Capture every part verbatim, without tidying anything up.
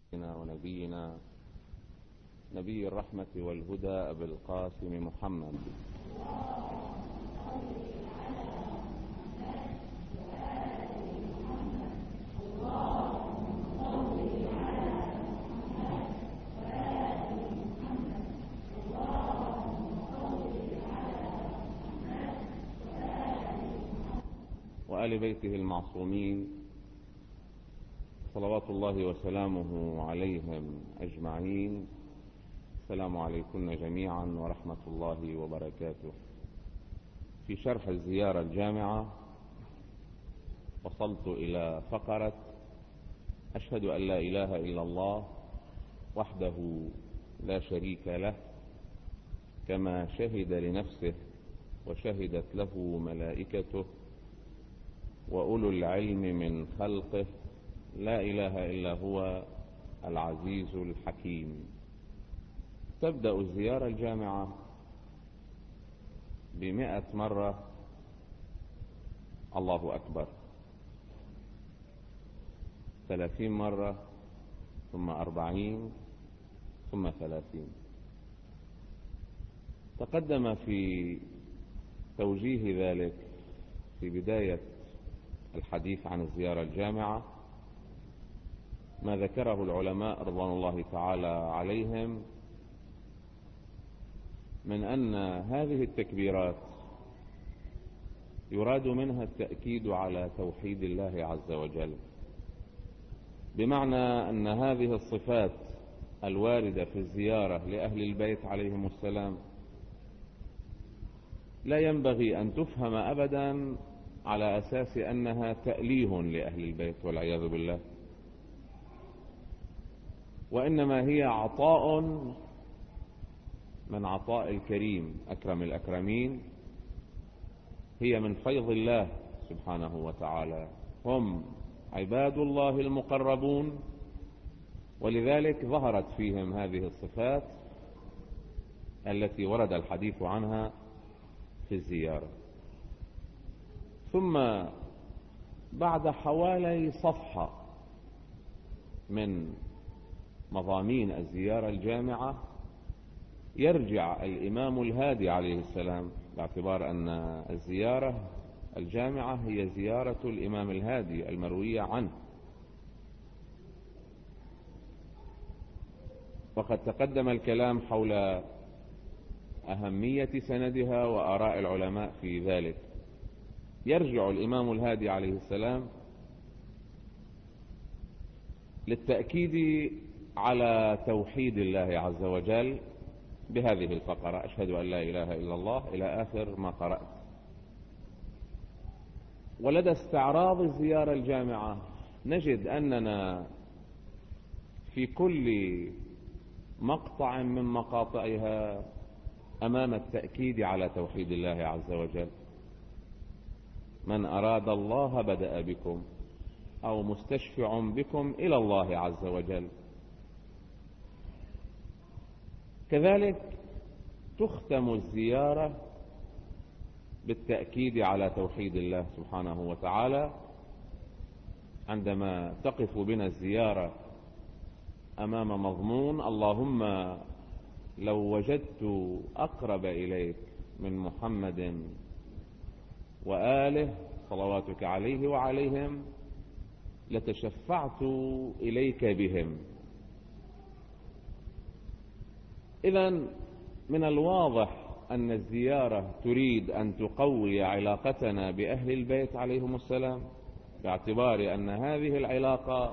ونبينا نبي الرحمة والهدى أبي القاسم محمد وآل بيته المعصومين صلوات الله وسلامه عليهم أجمعين. السلام عليكم جميعا ورحمة الله وبركاته. في شرح الزيارة الجامعة وصلت إلى فقرة أشهد أن لا إله إلا الله وحده لا شريك له، كما شهد لنفسه وشهدت له ملائكته وأولو العلم من خلقه، لا إله إلا هو العزيز الحكيم. تبدأ الزيارة الجامعة بمئة مرة الله أكبر، ثلاثين مرة، ثم أربعين، ثم ثلاثين. تقدم في توجيه ذلك في بداية الحديث عن الزيارة الجامعة ما ذكره العلماء رضوان الله تعالى عليهم من أن هذه التكبيرات يراد منها التأكيد على توحيد الله عز وجل، بمعنى أن هذه الصفات الواردة في الزيارة لأهل البيت عليهم السلام لا ينبغي أن تفهم أبدا على أساس أنها تأليه لأهل البيت والعياذ بالله، وإنما هي عطاء من عطاء الكريم أكرم الأكرمين، هي من فيض الله سبحانه وتعالى. هم عباد الله المقربون، ولذلك ظهرت فيهم هذه الصفات التي ورد الحديث عنها في الزيارة. ثم بعد حوالي صفحة من مضامين الزيارة الجامعة يرجع الإمام الهادي عليه السلام، باعتبار أن الزيارة الجامعة هي زيارة الإمام الهادي المروية عنه، وقد تقدم الكلام حول أهمية سندها وآراء العلماء في ذلك. يرجع الإمام الهادي عليه السلام للتأكيد على توحيد الله عز وجل بهذه الفقرة أشهد أن لا إله إلا الله إلى آخر ما قرأت. ولدى استعراض الزيارة الجامعة نجد أننا في كل مقطع من مقاطعها أمام التأكيد على توحيد الله عز وجل. من أراد الله بدأ بكم، أو مستشفع بكم إلى الله عز وجل. كذلك تختم الزيارة بالتأكيد على توحيد الله سبحانه وتعالى، عندما تقف بنا الزيارة أمام مضمون اللهم لو وجدت أقرب إليك من محمد وآله صلواتك عليه وعليهم لتشفعت إليك بهم. إذن من الواضح أن الزيارة تريد أن تقوي علاقتنا بأهل البيت عليهم السلام، باعتبار أن هذه العلاقة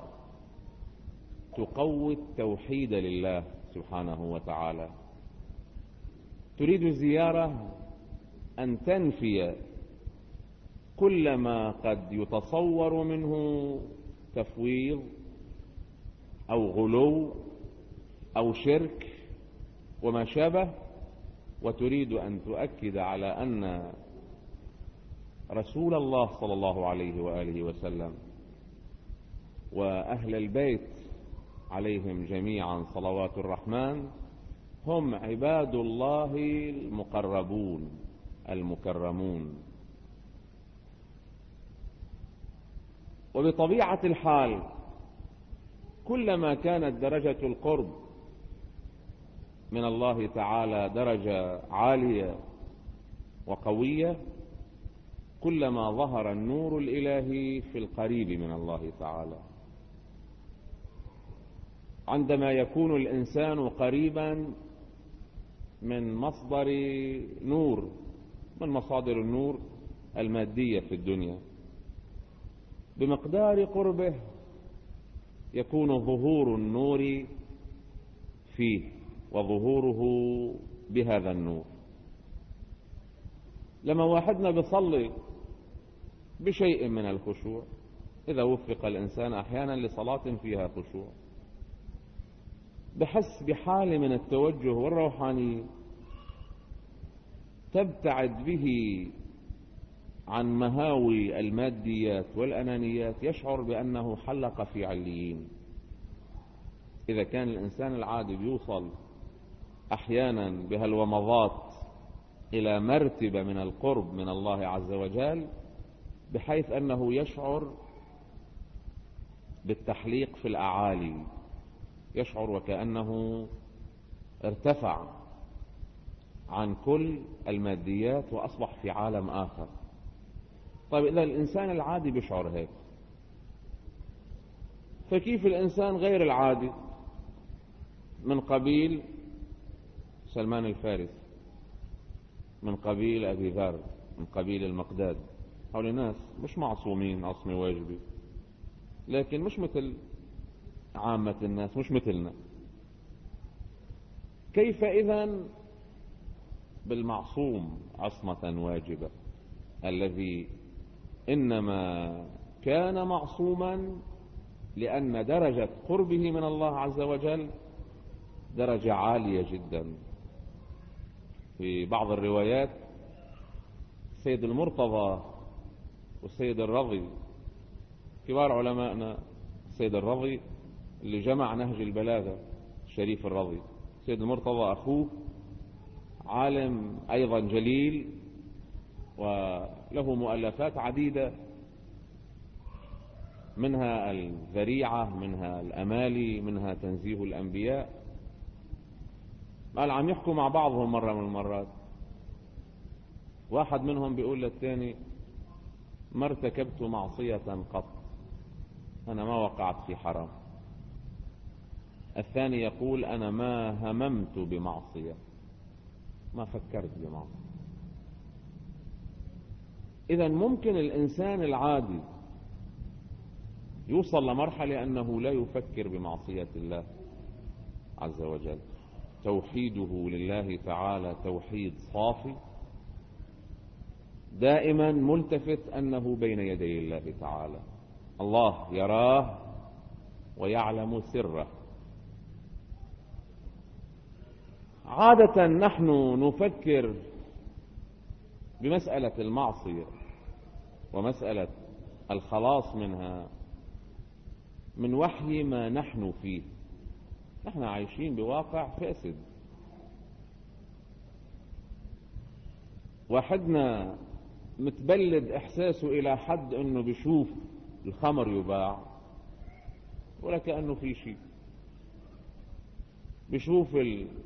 تقوي التوحيد لله سبحانه وتعالى. تريد الزيارة أن تنفي كل ما قد يتصور منه تفويض أو غلو أو شرك وما شابه، وتريد أن تؤكد على أن رسول الله صلى الله عليه وآله وسلم وأهل البيت عليهم جميعا صلوات الرحمن هم عباد الله المقربون المكرمون. وبطبيعة الحال كلما كانت درجة القرب من الله تعالى درجة عالية وقوية، كلما ظهر النور الإلهي في القريب من الله تعالى. عندما يكون الإنسان قريبا من مصدر نور من مصادر النور المادية في الدنيا، بمقدار قربه يكون ظهور النور فيه وظهوره بهذا النور. لما واحدنا بيصلي بشيء من الخشوع، إذا وفق الإنسان أحيانا لصلاة فيها خشوع، بحس بحالة من التوجه والروحانية تبتعد به عن مهاوي الماديات والأنانيات، يشعر بأنه حلق في عليين. إذا كان الإنسان العادي بيوصل أحيانا بهالومضات إلى مرتبة من القرب من الله عز وجل، بحيث أنه يشعر بالتحليق في الأعالي، يشعر وكأنه ارتفع عن كل الماديات وأصبح في عالم آخر. طيب إذا الإنسان العادي بيشعر هيك، فكيف الإنسان غير العادي من قبيل سلمان الفارسي، من قبيل أبي ذر، من قبيل المقداد؟ هؤلاء ناس مش معصومين عصمة واجبة، لكن مش مثل عامة الناس، مش مثلنا. كيف إذن بالمعصوم عصمة واجبة، الذي إنما كان معصوما لأن درجة قربه من الله عز وجل درجة عالية جدا. في بعض الروايات السيد المرتضى والسيد الرضي، كبار علمائنا، السيد الرضي اللي جمع نهج البلاغة الشريف الرضي، السيد المرتضى أخوه عالم أيضا جليل وله مؤلفات عديدة، منها الذريعة، منها الأمالي، منها تنزيه الأنبياء. قال عم يحكوا مع بعضهم مرة من المرات، واحد منهم بيقول للثاني: ما ارتكبت معصية قط، أنا ما وقعت في حرام. الثاني يقول: أنا ما هممت بمعصية، ما فكرت بمعصية. إذن ممكن الإنسان العادي يوصل لمرحلة أنه لا يفكر بمعصية الله عز وجل، توحيده لله تعالى توحيد صافي، دائما ملتفت أنه بين يدي الله تعالى، الله يراه ويعلم سره. عادة نحن نفكر بمسألة المعصية ومسألة الخلاص منها من وحي ما نحن فيه. نحن عايشين بواقع فاسد، واحدنا متبلد إحساسه إلى حد أنه بيشوف الخمر يباع ولا كأنه في شيء، بيشوف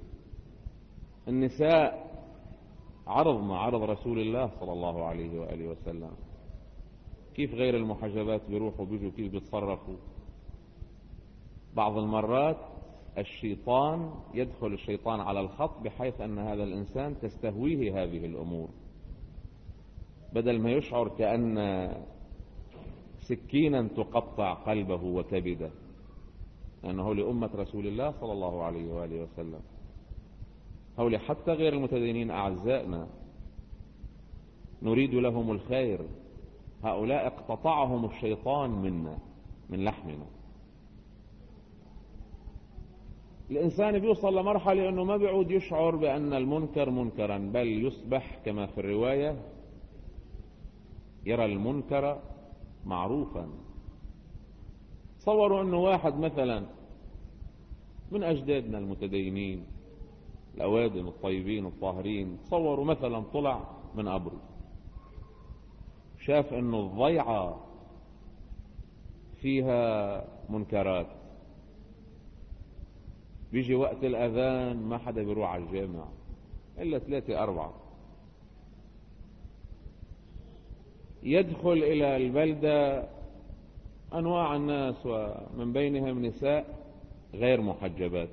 النساء عرض ما عرض رسول الله صلى الله عليه وآله وسلم، كيف غير المحجبات بيروحوا بيجوا، كيف بيتصرفوا. بعض المرات الشيطان يدخل الشيطان على الخط بحيث أن هذا الإنسان تستهويه هذه الأمور، بدل ما يشعر كأن سكينا تقطع قلبه وكبده، لأنه لأمة رسول الله صلى الله عليه وآله وسلم. هؤلاء حتى غير المتدينين أعزائنا نريد لهم الخير، هؤلاء اقتطعهم الشيطان منا من لحمنا. الإنسان بيوصل لمرحلة أنه ما بيعود يشعر بأن المنكر منكرا، بل يصبح كما في الرواية يرى المنكر معروفا. تصوروا أنه واحد مثلا من أجدادنا المتدينين الأوادم الطيبين الطاهرين، تصوروا مثلا طلع من قبره شاف أنه الضيعة فيها منكرات، بيجي وقت الأذان ما حدا بيروح على الجامع إلا ثلاثة أربعة. يدخل إلى البلدة أنواع الناس ومن بينهم نساء غير محجبات،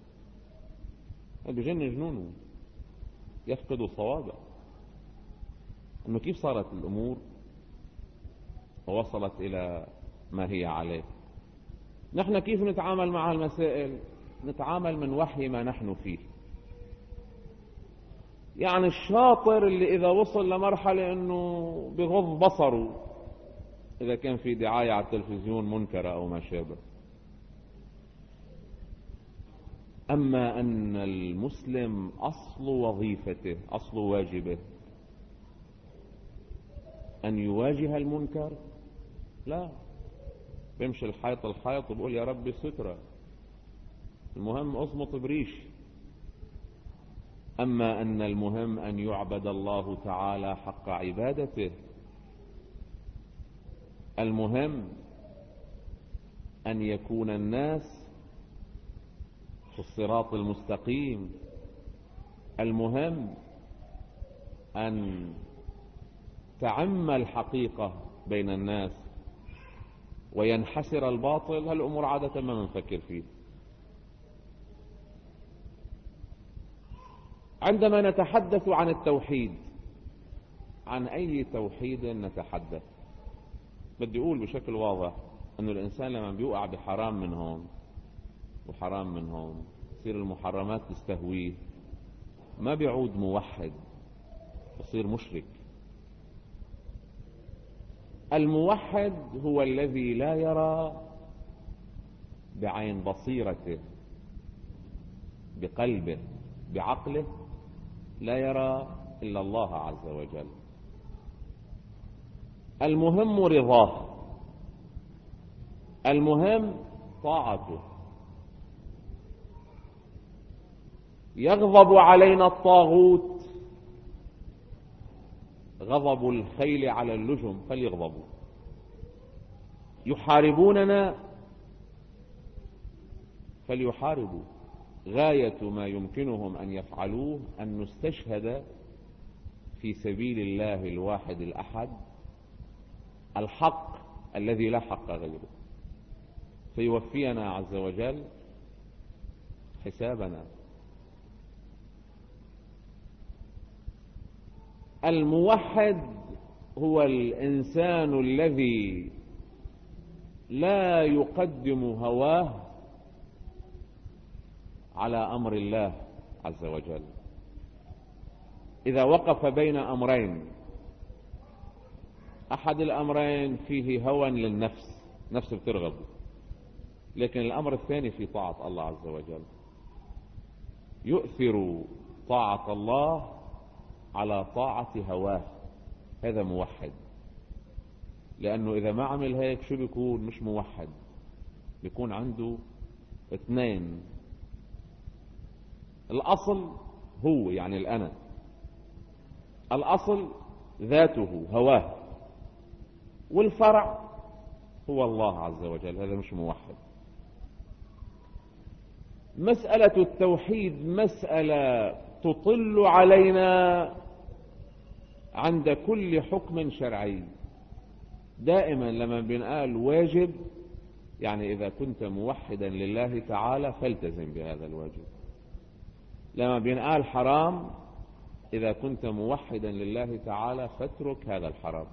بجن جنونه، يفقد الصوابع أنه كيف صارت الأمور ووصلت إلى ما هي عليه. نحن كيف نتعامل مع المسائل؟ نتعامل من وحي ما نحن فيه. يعني الشاطر اللي إذا وصل لمرحلة أنه بغض بصره إذا كان في دعاية على التلفزيون منكرة أو ما شابه. أما أن المسلم أصل وظيفته، أصل واجبه أن يواجه المنكر، لا بيمشي الحيط الحيط وبقول يا ربي سترة، المهم أصمت بريش. أما أن المهم أن يعبد الله تعالى حق عبادته، المهم أن يكون الناس في الصراط المستقيم، المهم أن تعم الحقيقة بين الناس وينحسر الباطل. هالأمور عادة ما بنفكر فيه. عندما نتحدث عن التوحيد، عن أي توحيد نتحدث؟ بدي أقول بشكل واضح أن الإنسان لما بيوقع بحرام من هون وحرام من هون، تصير المحرمات تستهويه، ما بيعود موحد، بصير مشرك. الموحد هو الذي لا يرى بعين بصيرته، بقلبه، بعقله، لا يرى إلا الله عز وجل. المهم رضاه، المهم طاعته. يغضب علينا الطاغوت غضب الخيل على اللجم فليغضبوا. يحاربوننا فليحاربوا. غاية ما يمكنهم أن يفعلوه أن نستشهد في سبيل الله الواحد الأحد الحق الذي لا حق غيره، فيوفينا عز وجل حسابنا. الموحد هو الإنسان الذي لا يقدم هواه على أمر الله عز وجل. إذا وقف بين أمرين، أحد الأمرين فيه هوى للنفس، نفس بترغب، لكن الأمر الثاني في طاعة الله عز وجل، يؤثر طاعة الله على طاعة هواه، هذا موحد. لأنه إذا ما عمل هيك شو بيكون؟ مش موحد، بيكون عنده اثنين. الأصل هو يعني الأنا، الأصل ذاته هواه، والفرع هو الله عز وجل، هذا مش موحد. مسألة التوحيد مسألة تطل علينا عند كل حكم شرعي. دائما لما بنقال واجب يعني إذا كنت موحدا لله تعالى فالتزم بهذا الواجب. لما بنقال حرام إذا كنت موحدا لله تعالى فاترك هذا الحرام.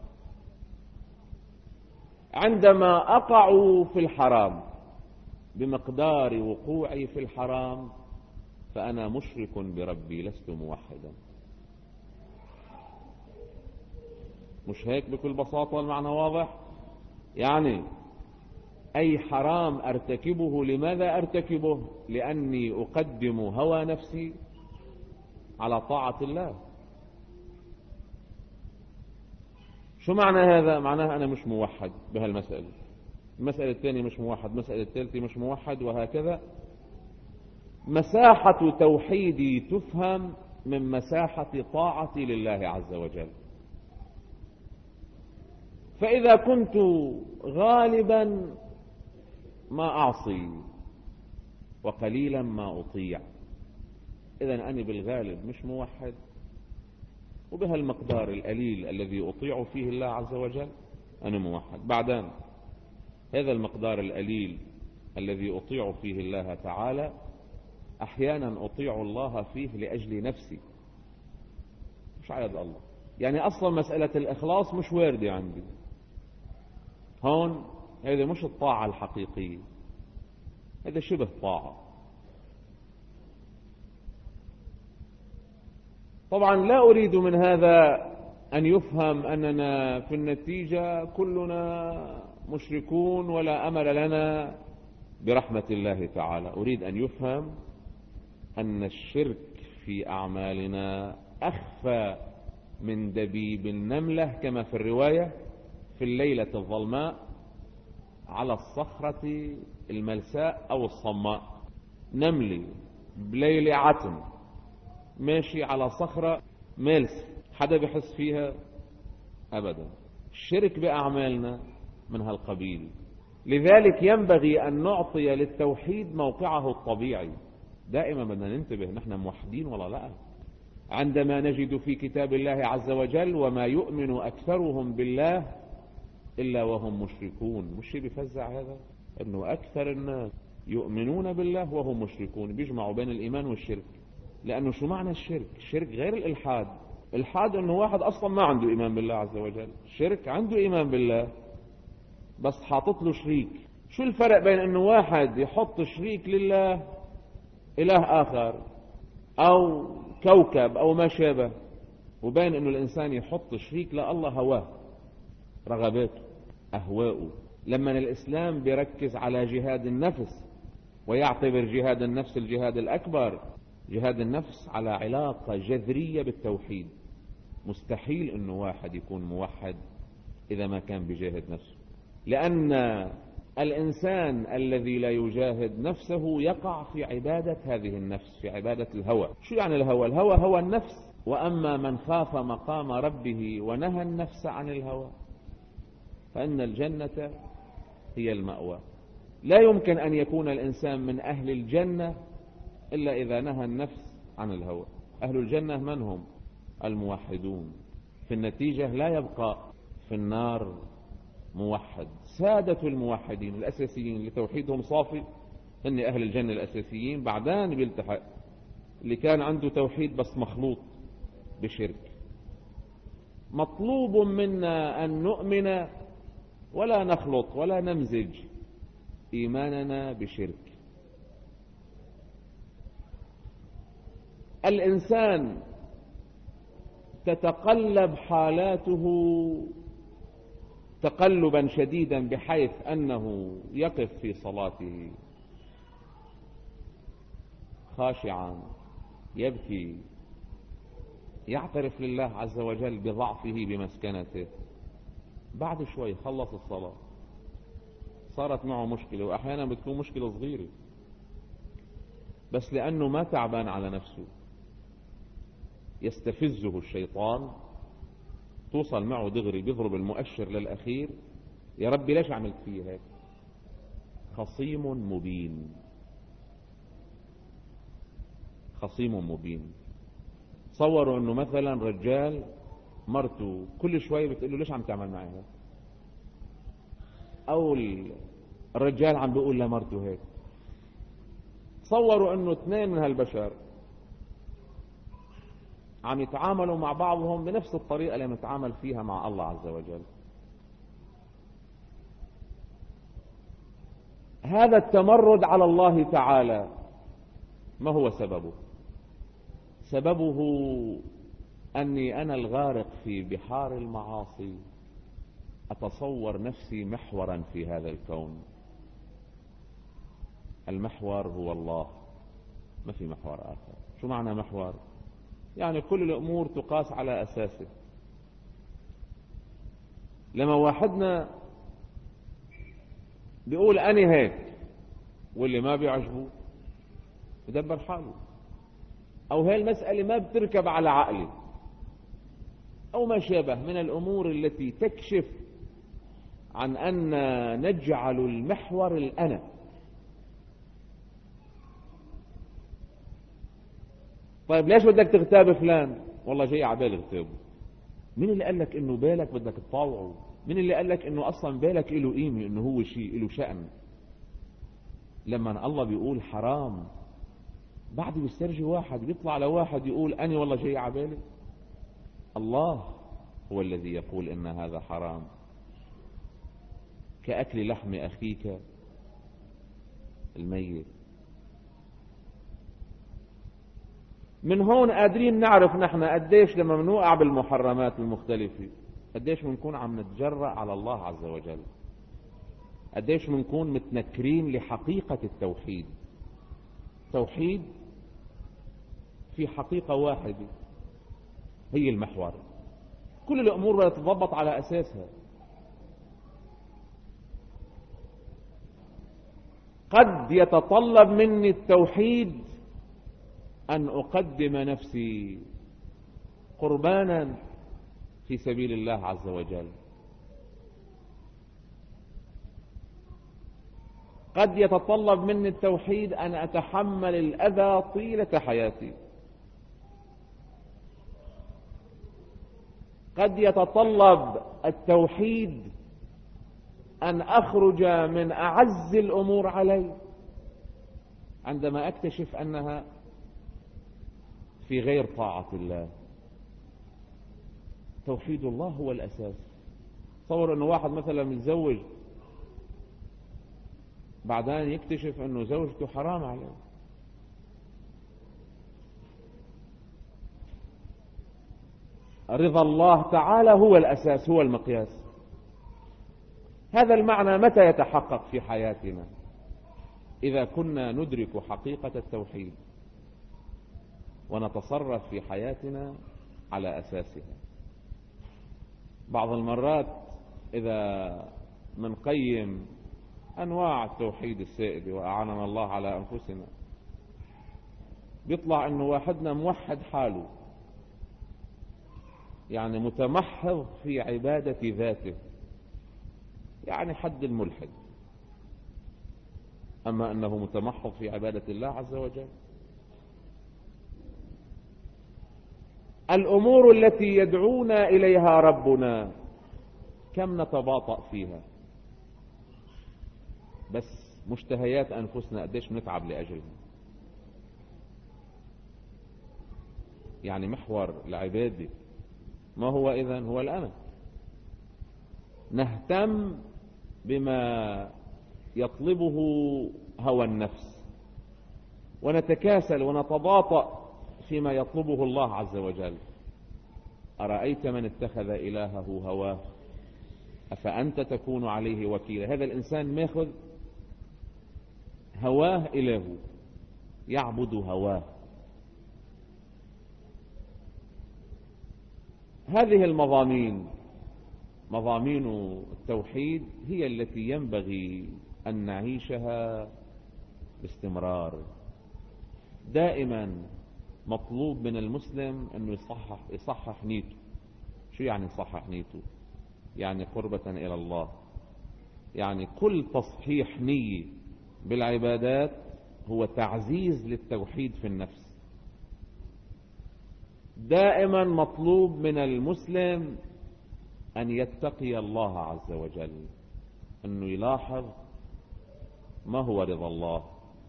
عندما أقع في الحرام بمقدار وقوعي في الحرام فأنا مشرك بربي، لست موحدا. مش هيك بكل بساطة المعنى واضح؟ يعني أي حرام أرتكبه، لماذا أرتكبه؟ لأني أقدم هوى نفسي على طاعة الله. شو معنى هذا؟ معناه أنا مش موحد بهالمسألة. المسألة الثانية مش موحد، المسألة الثالثة مش موحد، وهكذا. مساحة توحيدي تفهم من مساحة طاعتي لله عز وجل. فإذا كنت غالبا ما أعصي وقليلا ما أطيع. إذن أنا بالغالب مش موحد، وبهالمقدار القليل الذي أطيع فيه الله عز وجل أنا موحد. بعدين هذا المقدار القليل الذي أطيع فيه الله تعالى أحيانا أطيع الله فيه لأجل نفسي، مش عيد الله. يعني أصلا مسألة الإخلاص مش واردة عندي هون. هذا مش الطاعة الحقيقية، هذا شبه طاعة. طبعا لا أريد من هذا أن يفهم أننا في النتيجة كلنا مشركون ولا أمل لنا برحمة الله تعالى. أريد أن يفهم أن الشرك في أعمالنا أخفى من دبيب النملة، كما في الرواية في الليلة الظلماء على الصخرة الملساء أو الصماء. نملي بليل عتم ماشي على صخرة ملس، حدا بيحس فيها أبدا. الشرك بأعمالنا من هالقبيل. لذلك ينبغي أن نعطي للتوحيد موقعه الطبيعي. دائما بدنا ننتبه نحن موحدين ولا لا. عندما نجد في كتاب الله عز وجل وما يؤمن أكثرهم بالله إلا وهم مشركون، مش شيء بيفزع هذا؟ أنه أكثر الناس يؤمنون بالله وهم مشركون، بيجمعوا بين الإيمان والشرك. لأنه شو معنى الشرك؟ الشرك غير الإلحاد. الحاد أنه واحد أصلا ما عنده إيمان بالله عز وجل. الشرك عنده إيمان بالله بس حاطط له شريك. شو الفرق بين أنه واحد يحط شريك لله إله آخر أو كوكب أو ما شابه، وبين أنه الإنسان يحط شريك لله هواه، رغباته، أهواؤه؟ لما الإسلام بيركز على جهاد النفس ويعتبر جهاد النفس الجهاد الأكبر، جهاد النفس على علاقة جذرية بالتوحيد. مستحيل أنه واحد يكون موحد إذا ما كان بجاهد نفسه، لأن الإنسان الذي لا يجاهد نفسه يقع في عبادة هذه النفس، في عبادة الهوى. شو يعني الهوى؟ الهوى هو النفس. وأما من خاف مقام ربه ونهى النفس عن الهوى فإن الجنة هي المأوى. لا يمكن أن يكون الإنسان من أهل الجنة إلا إذا نهى النفس عن الهوى. أهل الجنة من هم؟ الموحدون. في النتيجة لا يبقى في النار موحد. سادة الموحدين الأساسيين اللي توحيدهم صافي هن أهل الجنة الأساسيين. بعدين بيلتحق اللي كان عنده توحيد بس مخلوط بشرك. مطلوب منا أن نؤمن ولا نخلط ولا نمزج إيماننا بشرك. الإنسان تتقلب حالاته تقلبا شديدا بحيث أنه يقف في صلاته خاشعا يبكي، يعترف لله عز وجل بضعفه بمسكنته. بعد شوي خلص الصلاة صارت معه مشكلة، وأحيانا بتكون مشكلة صغيرة، بس لأنه ما تعبان على نفسه يستفزه الشيطان، توصل معه دغري بيضرب المؤشر للأخير. يا ربي ليش عملت فيه هيك؟ خصيم مبين، خصيم مبين. تصوروا انه مثلا رجال مرته كل شوي بتقول له ليش عم تعمل معي هيك، او الرجال عم بيقول لمرته هيك. تصوروا انه اثنين من هالبشر عم يتعاملوا مع بعضهم بنفس الطريقة اللي نتعامل فيها مع الله عز وجل. هذا التمرد على الله تعالى ما هو سببه؟ سببه أني أنا الغارق في بحار المعاصي أتصور نفسي محورا في هذا الكون. المحور هو الله، ما في محور آخر. شو معنى محور؟ يعني كل الأمور تقاس على أساسه. لما واحدنا بيقول أنا هيك واللي ما بيعجبه يدبر حاله، أو هاي المسألة ما بتركب على عقلي، أو ما شابه من الأمور التي تكشف عن أن نجعل المحور الأنا. طيب ليش بدك تغتاب فلان؟ والله جاي على بالي اغتابه. مين اللي قال لك انه بالك بدك تطاوعه؟ مين اللي قال لك انه اصلا بالك له قيمه، انه هو شيء له شأن؟ لما الله بيقول حرام بعد بيسترجي واحد بيطلع لواحد يقول أنا والله جاي على بالي؟ الله هو الذي يقول إن هذا حرام، كأكل لحم أخيك الميت. من هون قادرين نعرف نحن قديش لما بنوقع بالمحرمات المختلفة قديش بنكون عم نتجرأ على الله عز وجل، قديش بنكون متنكرين لحقيقة التوحيد. توحيد في حقيقة واحدة هي المحور، كل الأمور بتتضبط على أساسها. قد يتطلب مني التوحيد أن أقدم نفسي قربانا في سبيل الله عز وجل، قد يتطلب مني التوحيد أن أتحمل الأذى طيلة حياتي، قد يتطلب التوحيد أن أخرج من أعز الأمور علي عندما أكتشف أنها في غير طاعة الله. توحيد الله هو الأساس. تصور أنه واحد مثلا متزوج بعدين يكتشف أنه زوجته حرام عليه، رضا الله تعالى هو الأساس، هو المقياس. هذا المعنى متى يتحقق في حياتنا؟ إذا كنا ندرك حقيقة التوحيد ونتصرف في حياتنا على أساسها. بعض المرات إذا منقيم أنواع التوحيد السائدة وأعاننا الله على أنفسنا بيطلع أنه واحدنا موحد حاله، يعني متمحض في عبادة ذاته، يعني حد الملحد، أما أنه متمحض في عبادة الله عز وجل. الأمور التي يدعونا إليها ربنا كم نتباطأ فيها، بس مشتهيات أنفسنا قديش نتعب لأجلها. يعني محور العبادة ما هو إذن؟ هو الأنا. نهتم بما يطلبه هوى النفس ونتكاسل ونتباطأ فيما يطلبه الله عز وجل. أرأيت من اتخذ إلهه هواه أفأنت تكون عليه وكيلا. هذا الإنسان ماخذ هواه إلهه، يعبد هواه. هذه المضامين، مضامين التوحيد، هي التي ينبغي أن نعيشها باستمرار. دائما مطلوب من المسلم أنه يصحح, يصحح نيته. شو يعني يصحح نيته؟ يعني قربة إلى الله. يعني كل تصحيح نية بالعبادات هو تعزيز للتوحيد في النفس. دائما مطلوب من المسلم أن يتقي الله عز وجل، أنه يلاحظ ما هو رضا الله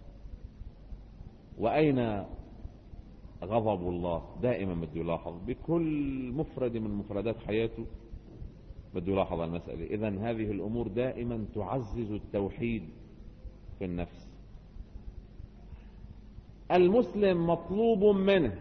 وأين غضب الله. دائما بده يلاحظ بكل مفرد من مفردات حياته، بده يلاحظ المسألة. إذن هذه الأمور دائما تعزز التوحيد في النفس. المسلم مطلوب منه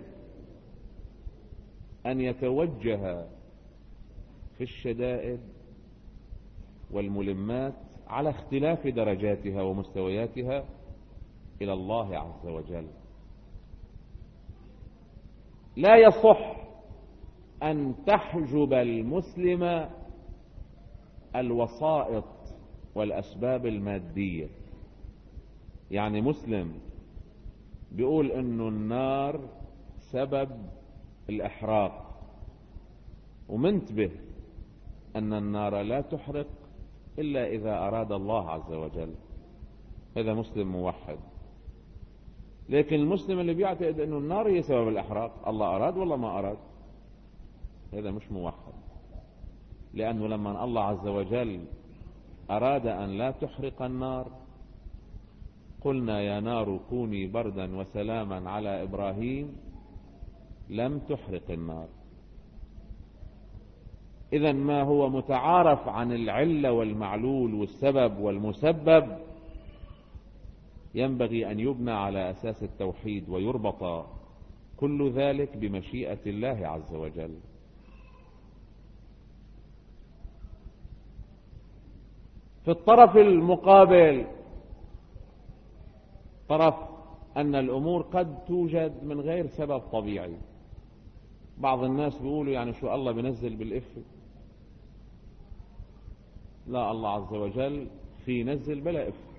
أن يتوجه في الشدائد والملمات على اختلاف درجاتها ومستوياتها إلى الله عز وجل. لا يصح أن تحجب المسلم الوسائط والأسباب المادية. يعني مسلم بيقول إنه النار سبب الإحراق ومنتبه أن النار لا تحرق إلا إذا أراد الله عز وجل، هذا مسلم موحد. لكن المسلم اللي بيعتقد أنه النار هي سبب الإحراق، الله أراد ولا ما أراد، هذا مش موحد. لأنه لما الله عز وجل أراد أن لا تحرق النار قلنا يا نار كوني بردا وسلاما على إبراهيم لم تحرق النار. إذن ما هو متعارف عن العلة والمعلول والسبب والمسبب ينبغي أن يبنى على أساس التوحيد ويربط كل ذلك بمشيئة الله عز وجل. في الطرف المقابل طرف أن الأمور قد توجد من غير سبب طبيعي. بعض الناس بيقولوا يعني شو الله بنزل بالإفة؟ لا، الله عز وجل في نزل بلا إفة،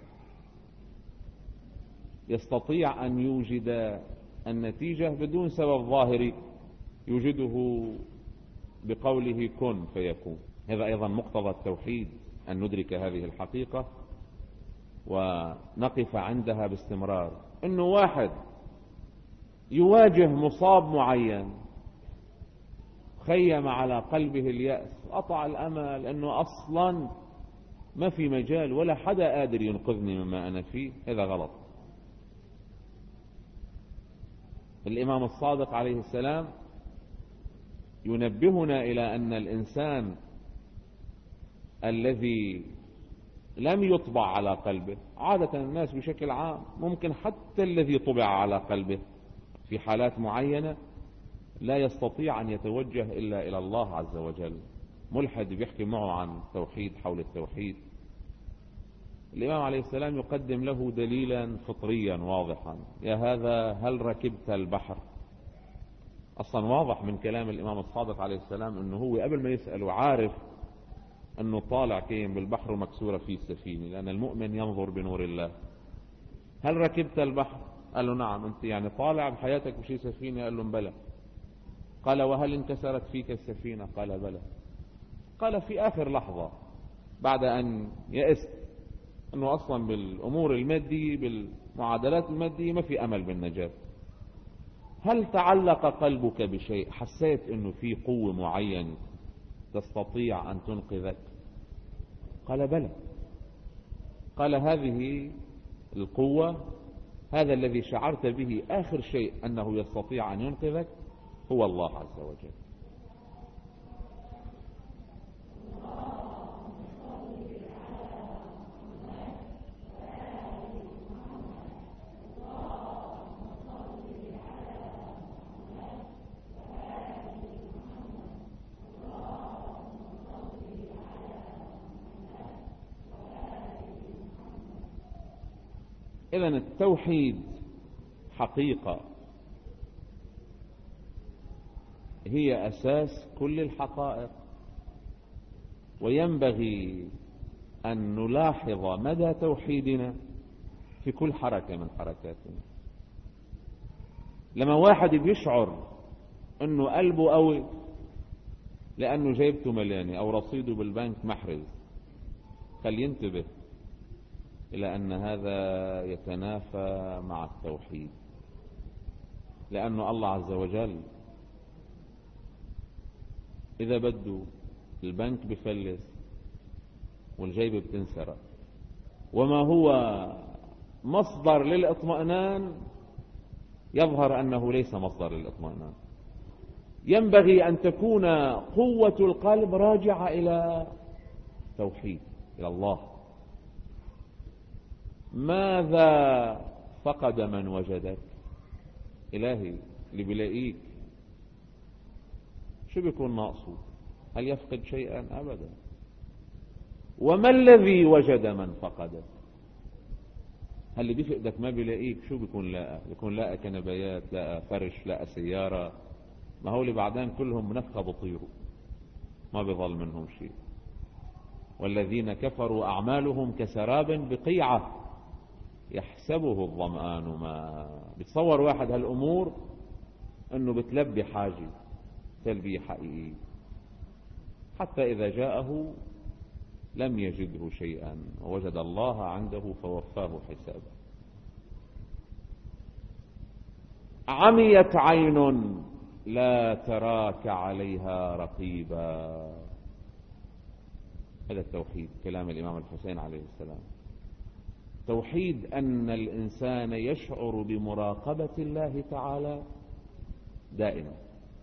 يستطيع أن يوجد النتيجة بدون سبب ظاهري يوجده بقوله كن فيكون. هذا أيضا مقتضى التوحيد أن ندرك هذه الحقيقة ونقف عندها باستمرار. إنه واحد يواجه مصاب معين خيم على قلبه اليأس، قطع الأمل أنه أصلا ما في مجال ولا حدا قادر ينقذني مما أنا فيه، هذا غلط. الإمام الصادق عليه السلام ينبهنا إلى أن الإنسان الذي لم يطبع على قلبه، عادة الناس بشكل عام ممكن حتى الذي طبع على قلبه في حالات معينة لا يستطيع أن يتوجه إلا إلى الله عز وجل. ملحد بيحكي معه عن توحيد حول التوحيد، الإمام عليه السلام يقدم له دليلا فطريا واضحا: يا هذا هل ركبت البحر؟ أصلا واضح من كلام الإمام الصادق عليه السلام أنه هو قبل ما يسأله عارف أنه طالع كيم بالبحر ومكسورة فيه السفينة، لأن المؤمن ينظر بنور الله. هل ركبت البحر؟ قال له نعم. أنت يعني طالع بحياتك بشي سفينة؟ قال له بلى. قال وهل انكسرت فيك السفينة؟ قال بلى. قال في آخر لحظة بعد أن يأست أنه أصلا بالأمور المادية بالمعادلات المادية ما في أمل بالنجاة، هل تعلق قلبك بشيء؟ حسيت أنه في قوة معينة تستطيع أن تنقذك؟ قال بلى. قال هذه القوة، هذا الذي شعرت به آخر شيء أنه يستطيع أن ينقذك هو الله عز وجل. إذن التوحيد حقيقة هي أساس كل الحقائق، وينبغي أن نلاحظ مدى توحيدنا في كل حركة من حركاتنا. لما واحد بيشعر أنه قلبه قوي لأنه جيبته مليانة أو رصيده بالبنك محرز، فلينتبه إلى أن هذا يتنافى مع التوحيد، لأن الله عز وجل إذا بده البنك بفلس والجيبة بتنسرق، وما هو مصدر للإطمئنان يظهر أنه ليس مصدر للإطمئنان. ينبغي أن تكون قوة القلب راجعة إلى توحيد، إلى الله. ماذا فقد من وجدك؟ إلهي اللي بلاقيك شو بيكون ناقصه؟ هل يفقد شيئا؟ أبدا. وما الذي وجد من فقدك؟ هل اللي بيفقدك ما بيلاقيك شو بيكون لاقى؟ بيكون لاقى كنبيات، لاقى فرش، لاقى سيارة. ما هو اللي بعدين كلهم بنفخة بطيروا، ما بيظل منهم شيء. والذين كفروا أعمالهم كسراب بقيعة يحسبه الظمآن ماء. بتصور واحد هالأمور أنه بتلبي حاجة تلبية حقيقية، حتى إذا جاءه لم يجده شيئا ووجد الله عنده فوفاه حسابه. عميت عين لا تراك عليها رقيبا. هذا التوحيد، كلام الإمام الحسين عليه السلام. توحيد أن الإنسان يشعر بمراقبة الله تعالى دائما،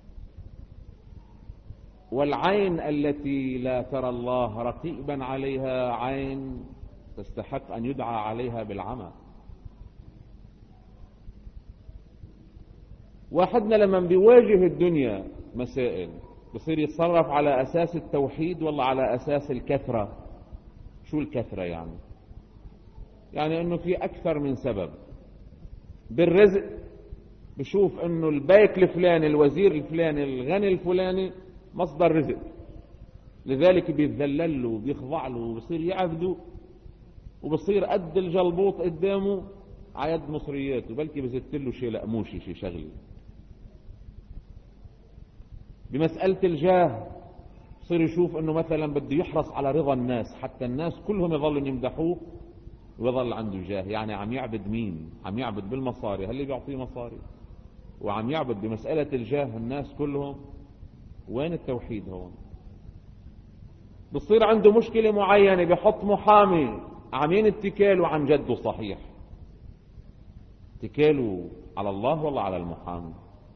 والعين التي لا ترى الله رقيبا عليها عين تستحق أن يدعى عليها بالعمى. واحدنا لما بيواجه الدنيا مسائل بصير يتصرف على أساس التوحيد والله على أساس الكثرة. شو الكثرة يعني؟ يعني أنه في أكثر من سبب. بالرزق بشوف أنه البيك الفلاني، الوزير الفلاني، الغني الفلاني مصدر رزق، لذلك بيتذلل له وبيخضع له وبصير يعبده، وبصير قد الجلبوط قدامه عيد مصريات، وبلكي بزت له شيء لقموشي شيء شغلي. بمسألة الجاه بصير يشوف انه مثلا بده يحرص على رضا الناس، حتى الناس كلهم يظلوا يمدحوه ويظل عنده جاه. يعني عم يعبد مين؟ عم يعبد بالمصاري، هل اللي بيعطيه مصاري؟ وعم يعبد بمسألة الجاه الناس كلهم. وين التوحيد هون؟ بصير عنده مشكلة معينة بيحط محامي عمين اتكاله عن جده صحيح، اتكاله على الله والله على المحامي،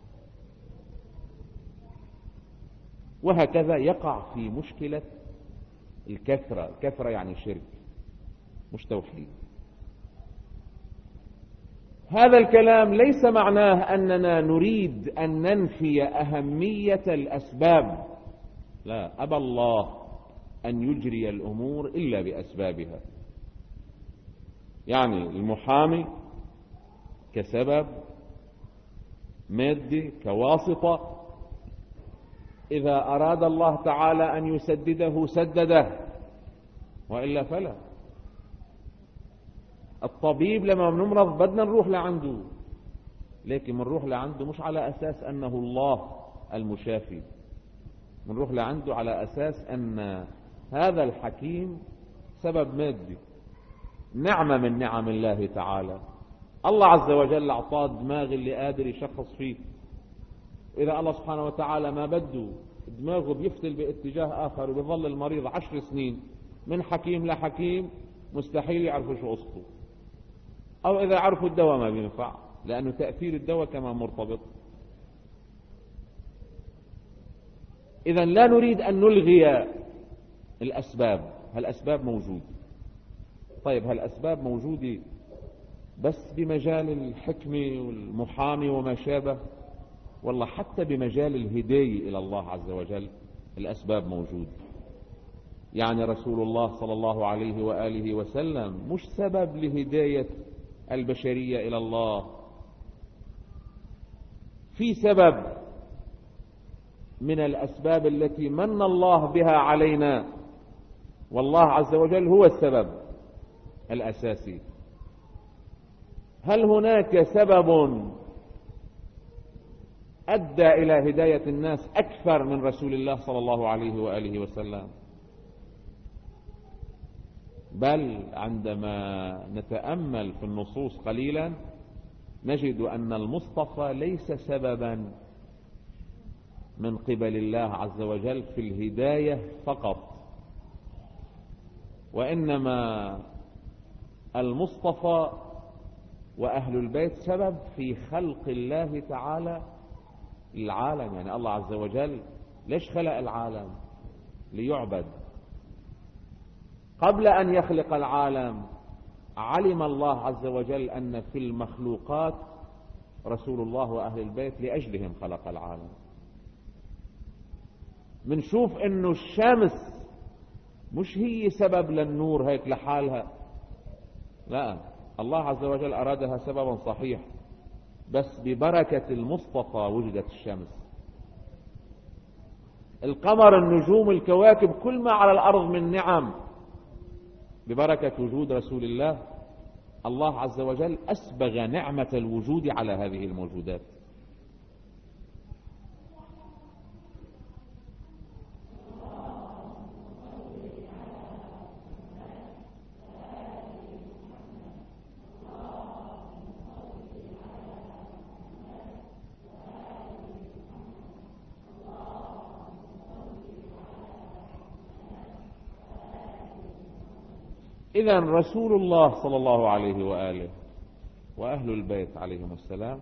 وهكذا يقع في مشكلة الكثرة. الكثرة يعني شرك مش توحيد. هذا الكلام ليس معناه أننا نريد أن ننفي أهمية الأسباب، لا، أبى الله أن يجري الأمور إلا بأسبابها. يعني المحامي كسبب مادي كواسطة، إذا أراد الله تعالى أن يسدده سدده، وإلا فلا. الطبيب لما بنمرض بدنا نروح لعنده، لكن بنروح لعنده مش على أساس أنه الله المشافي، بنروح لعنده على أساس أن هذا الحكيم سبب مادي، نعمة من نعم الله تعالى. الله عز وجل أعطاه دماغ اللي قادر يشخص فيه، إذا الله سبحانه وتعالى ما بده دماغه بيفتل باتجاه آخر وبيظل المريض عشر سنين من حكيم لحكيم، مستحيل يعرفوا شو قصته، أو إذا عرفوا الدواء ما بينفع، لأنه تأثير الدواء كمان مرتبط. إذا لا نريد أن نلغي الأسباب، هالأسباب موجودة. طيب هالأسباب موجودة بس بمجال الحكمة والمحامي وما شابه، والله حتى بمجال الهداية إلى الله عز وجل الأسباب موجودة. يعني رسول الله صلى الله عليه وآله وسلم مش سبب لهداية البشرية إلى الله، في سبب من الأسباب التي من الله بها علينا، والله عز وجل هو السبب الأساسي. هل هناك سبب أدى إلى هداية الناس أكثر من رسول الله صلى الله عليه وآله وسلم؟ بل عندما نتأمل في النصوص قليلا نجد أن المصطفى ليس سببا من قبل الله عز وجل في الهداية فقط، وإنما المصطفى وأهل البيت سبب في خلق الله تعالى العالم. يعني الله عز وجل ليش خلق العالم؟ ليعبد. قبل أن يخلق العالم علم الله عز وجل أن في المخلوقات رسول الله وأهل البيت لأجلهم خلق العالم. منشوف أنه الشمس مش هي سبب للنور هيك لحالها، لا، الله عز وجل أرادها سببا صحيح، بس ببركة المصطفى وجدت الشمس. القمر، النجوم، الكواكب، كل ما على الأرض من نعم ببركة وجود رسول الله. الله عز وجل أسبغ نعمة الوجود على هذه الموجودات. إذا رسول الله صلى الله عليه وآله وأهل البيت عليهم السلام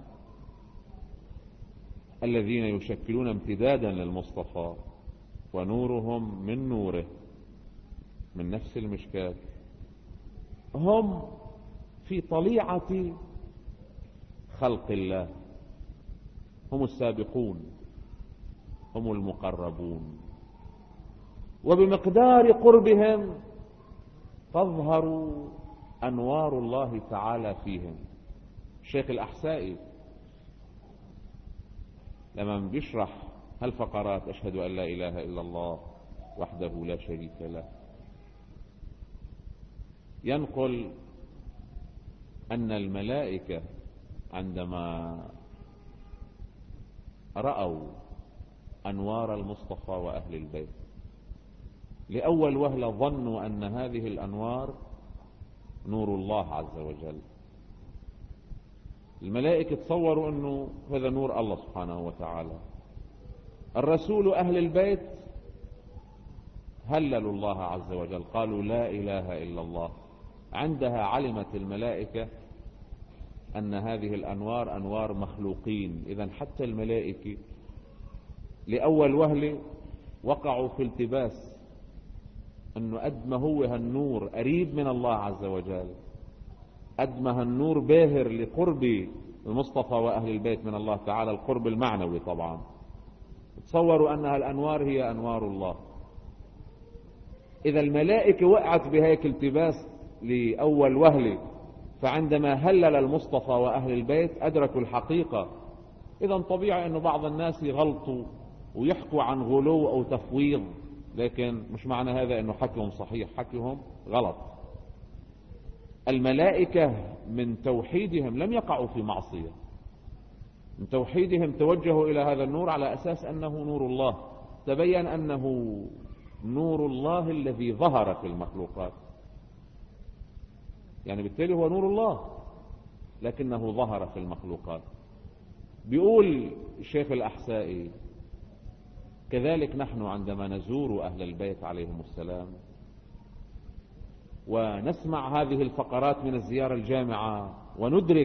الذين يشكلون امتدادا للمصطفى ونورهم من نوره من نفس المشكاة، هم في طليعة خلق الله، هم السابقون، هم المقربون، وبمقدار قربهم تظهر أنوار الله تعالى فيهم. الشيخ الأحسائي لما بيشرح هالفقرات أشهد أن لا إله إلا الله وحده لا شريك له، ينقل أن الملائكة عندما رأوا أنوار المصطفى وأهل البيت لأول وهلة ظنوا أن هذه الأنوار نور الله عز وجل. الملائكة تصوروا أنه هذا نور الله سبحانه وتعالى. الرسول أهل البيت هللوا الله عز وجل، قالوا لا إله إلا الله. عندها علمت الملائكة أن هذه الأنوار أنوار مخلوقين. إذن حتى الملائكة لأول وهلة وقعوا في التباس أنه قد ما هو هالنور قريب من الله عز وجل، قد ما هالنور باهر لقرب المصطفى وأهل البيت من الله تعالى، القرب المعنوي طبعا، تصوروا أنها الأنوار هي أنوار الله. إذا الملائكة وقعت بهيك التباس لأول وهلة، فعندما هلل المصطفى وأهل البيت أدركوا الحقيقة. إذا طبيعي أن بعض الناس يغلطوا ويحكوا عن غلو أو تفويض، لكن مش معنى هذا أنه حكيهم صحيح، حكيهم غلط. الملائكة من توحيدهم لم يقعوا في معصية، من توحيدهم توجهوا إلى هذا النور على أساس أنه نور الله. تبين أنه نور الله الذي ظهر في المخلوقات، يعني بالتالي هو نور الله لكنه ظهر في المخلوقات. بيقول الشيخ الأحسائي كذلك نحن عندما نزور أهل البيت عليهم السلام ونسمع هذه الفقرات من الزيارة الجامعة وندرك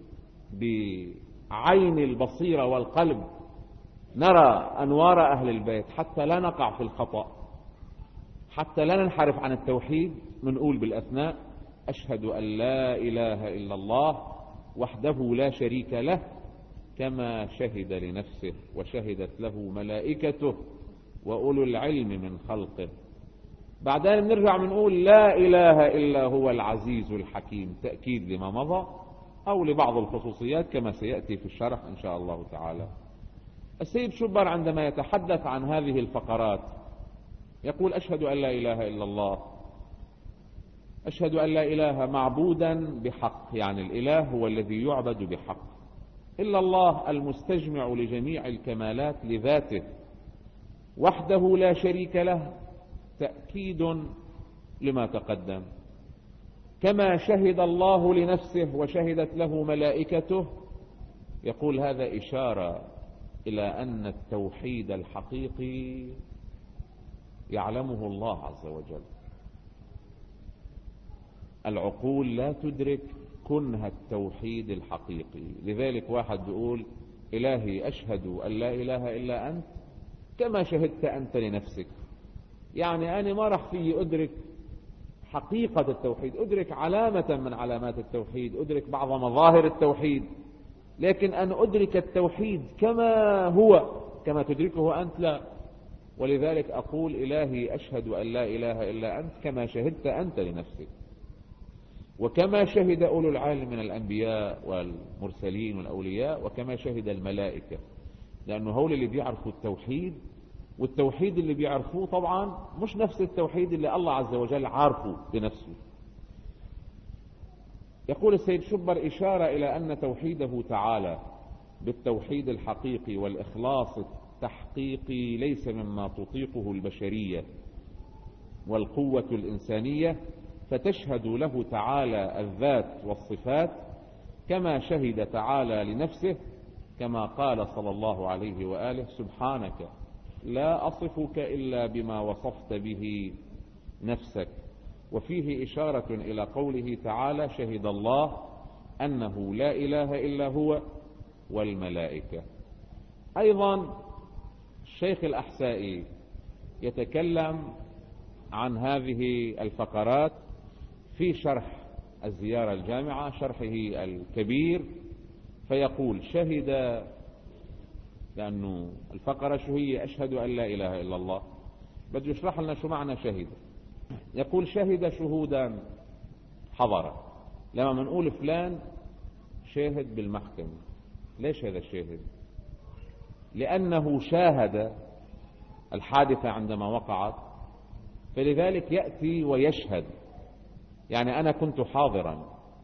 بعين البصيرة والقلب، نرى أنوار أهل البيت حتى لا نقع في الخطأ، حتى لا ننحرف عن التوحيد، نقول بالأثناء أشهد أن لا إله إلا الله وحده لا شريك له كما شهد لنفسه وشهدت له ملائكته وأولو العلم من خلقه. بعدين نرجع بنقول لا إله إلا هو العزيز الحكيم، تأكيد لما مضى أو لبعض الخصوصيات كما سيأتي في الشرح إن شاء الله تعالى. السيد شبر عندما يتحدث عن هذه الفقرات يقول أشهد أن لا إله إلا الله، أشهد أن لا إله معبودا بحق، يعني الإله هو الذي يعبد بحق، إلا الله المستجمع لجميع الكمالات لذاته وحده لا شريك له، تأكيد لما تقدم. كما شهد الله لنفسه وشهدت له ملائكته، يقول هذا إشارة إلى أن التوحيد الحقيقي يعلمه الله عز وجل. العقول لا تدرك كنه التوحيد الحقيقي. لذلك واحد بيقول إلهي أشهد أن لا إله إلا أنت كما شهدت أنت لنفسك، يعني أنا ما رح في أدرك حقيقة التوحيد، أدرك علامة من علامات التوحيد، أدرك بعض مظاهر التوحيد، لكن أن أدرك التوحيد كما هو كما تدركه أنت لا. ولذلك أقول إلهي أشهد أن لا إله إلا أنت كما شهدت أنت لنفسك، وكما شهد أولو العلم من الأنبياء والمرسلين والأولياء، وكما شهد الملائكة، لأنه هؤلاء اللي بيعرفوا التوحيد، والتوحيد اللي بيعرفوه طبعا مش نفس التوحيد اللي الله عز وجل عارفه بنفسه. يقول السيد شبر إشارة إلى أن توحيده تعالى بالتوحيد الحقيقي والإخلاص التحقيقي ليس مما تطيقه البشرية والقوة الإنسانية، فتشهد له تعالى الذات والصفات كما شهد تعالى لنفسه، كما قال صلى الله عليه وآله سبحانك لا أصفك إلا بما وصفت به نفسك وفيه إشارة إلى قوله تعالى: شهد الله أنه لا إله إلا هو والملائكة. أيضا الشيخ الأحسائي يتكلم عن هذه الفقرات في شرح الزيارة الجامعة، شرحه الكبير، فيقول: شهد، لأنه الفقرة شو هي؟ أشهد أن لا إله إلا الله، بده يشرح لنا شو معنى شهد. يقول: شهد شهودا حضر. لما منقول فلان شاهد بالمحكمة، ليش هذا الشاهد؟ لأنه شاهد الحادثة عندما وقعت، فلذلك يأتي ويشهد، يعني أنا كنت حاضرا.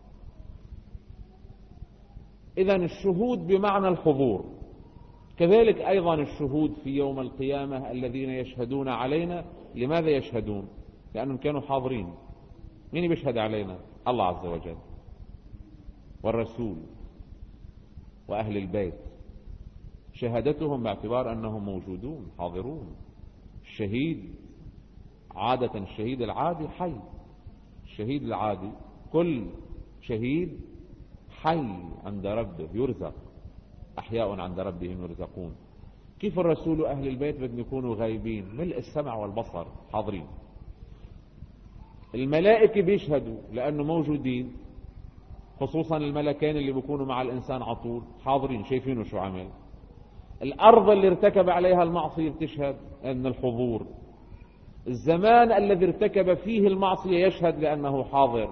إذن الشهود بمعنى الحضور. كذلك أيضا الشهود في يوم القيامة الذين يشهدون علينا. لماذا يشهدون؟ لأنهم كانوا حاضرين. مين بيشهد علينا؟ الله عز وجل والرسول وأهل البيت، شهادتهم باعتبار أنهم موجودون حاضرون. الشهيد عادة، الشهيد العادي حي، الشهيد العادي كل شهيد حي عند ربه يرزق، أحياء عند ربهم يرزقون. كيف الرسول وأهل البيت بدهم يكونوا غايبين؟ ملء السمع والبصر حاضرين. الملائكة بيشهدوا لأنه موجودين، خصوصا الملكين اللي بيكونوا مع الإنسان عطول حاضرين شايفينه شو عمل. الأرض اللي ارتكب عليها المعصية بتشهد أن الحضور. الزمان الذي ارتكب فيه المعصية يشهد لأنه حاضر.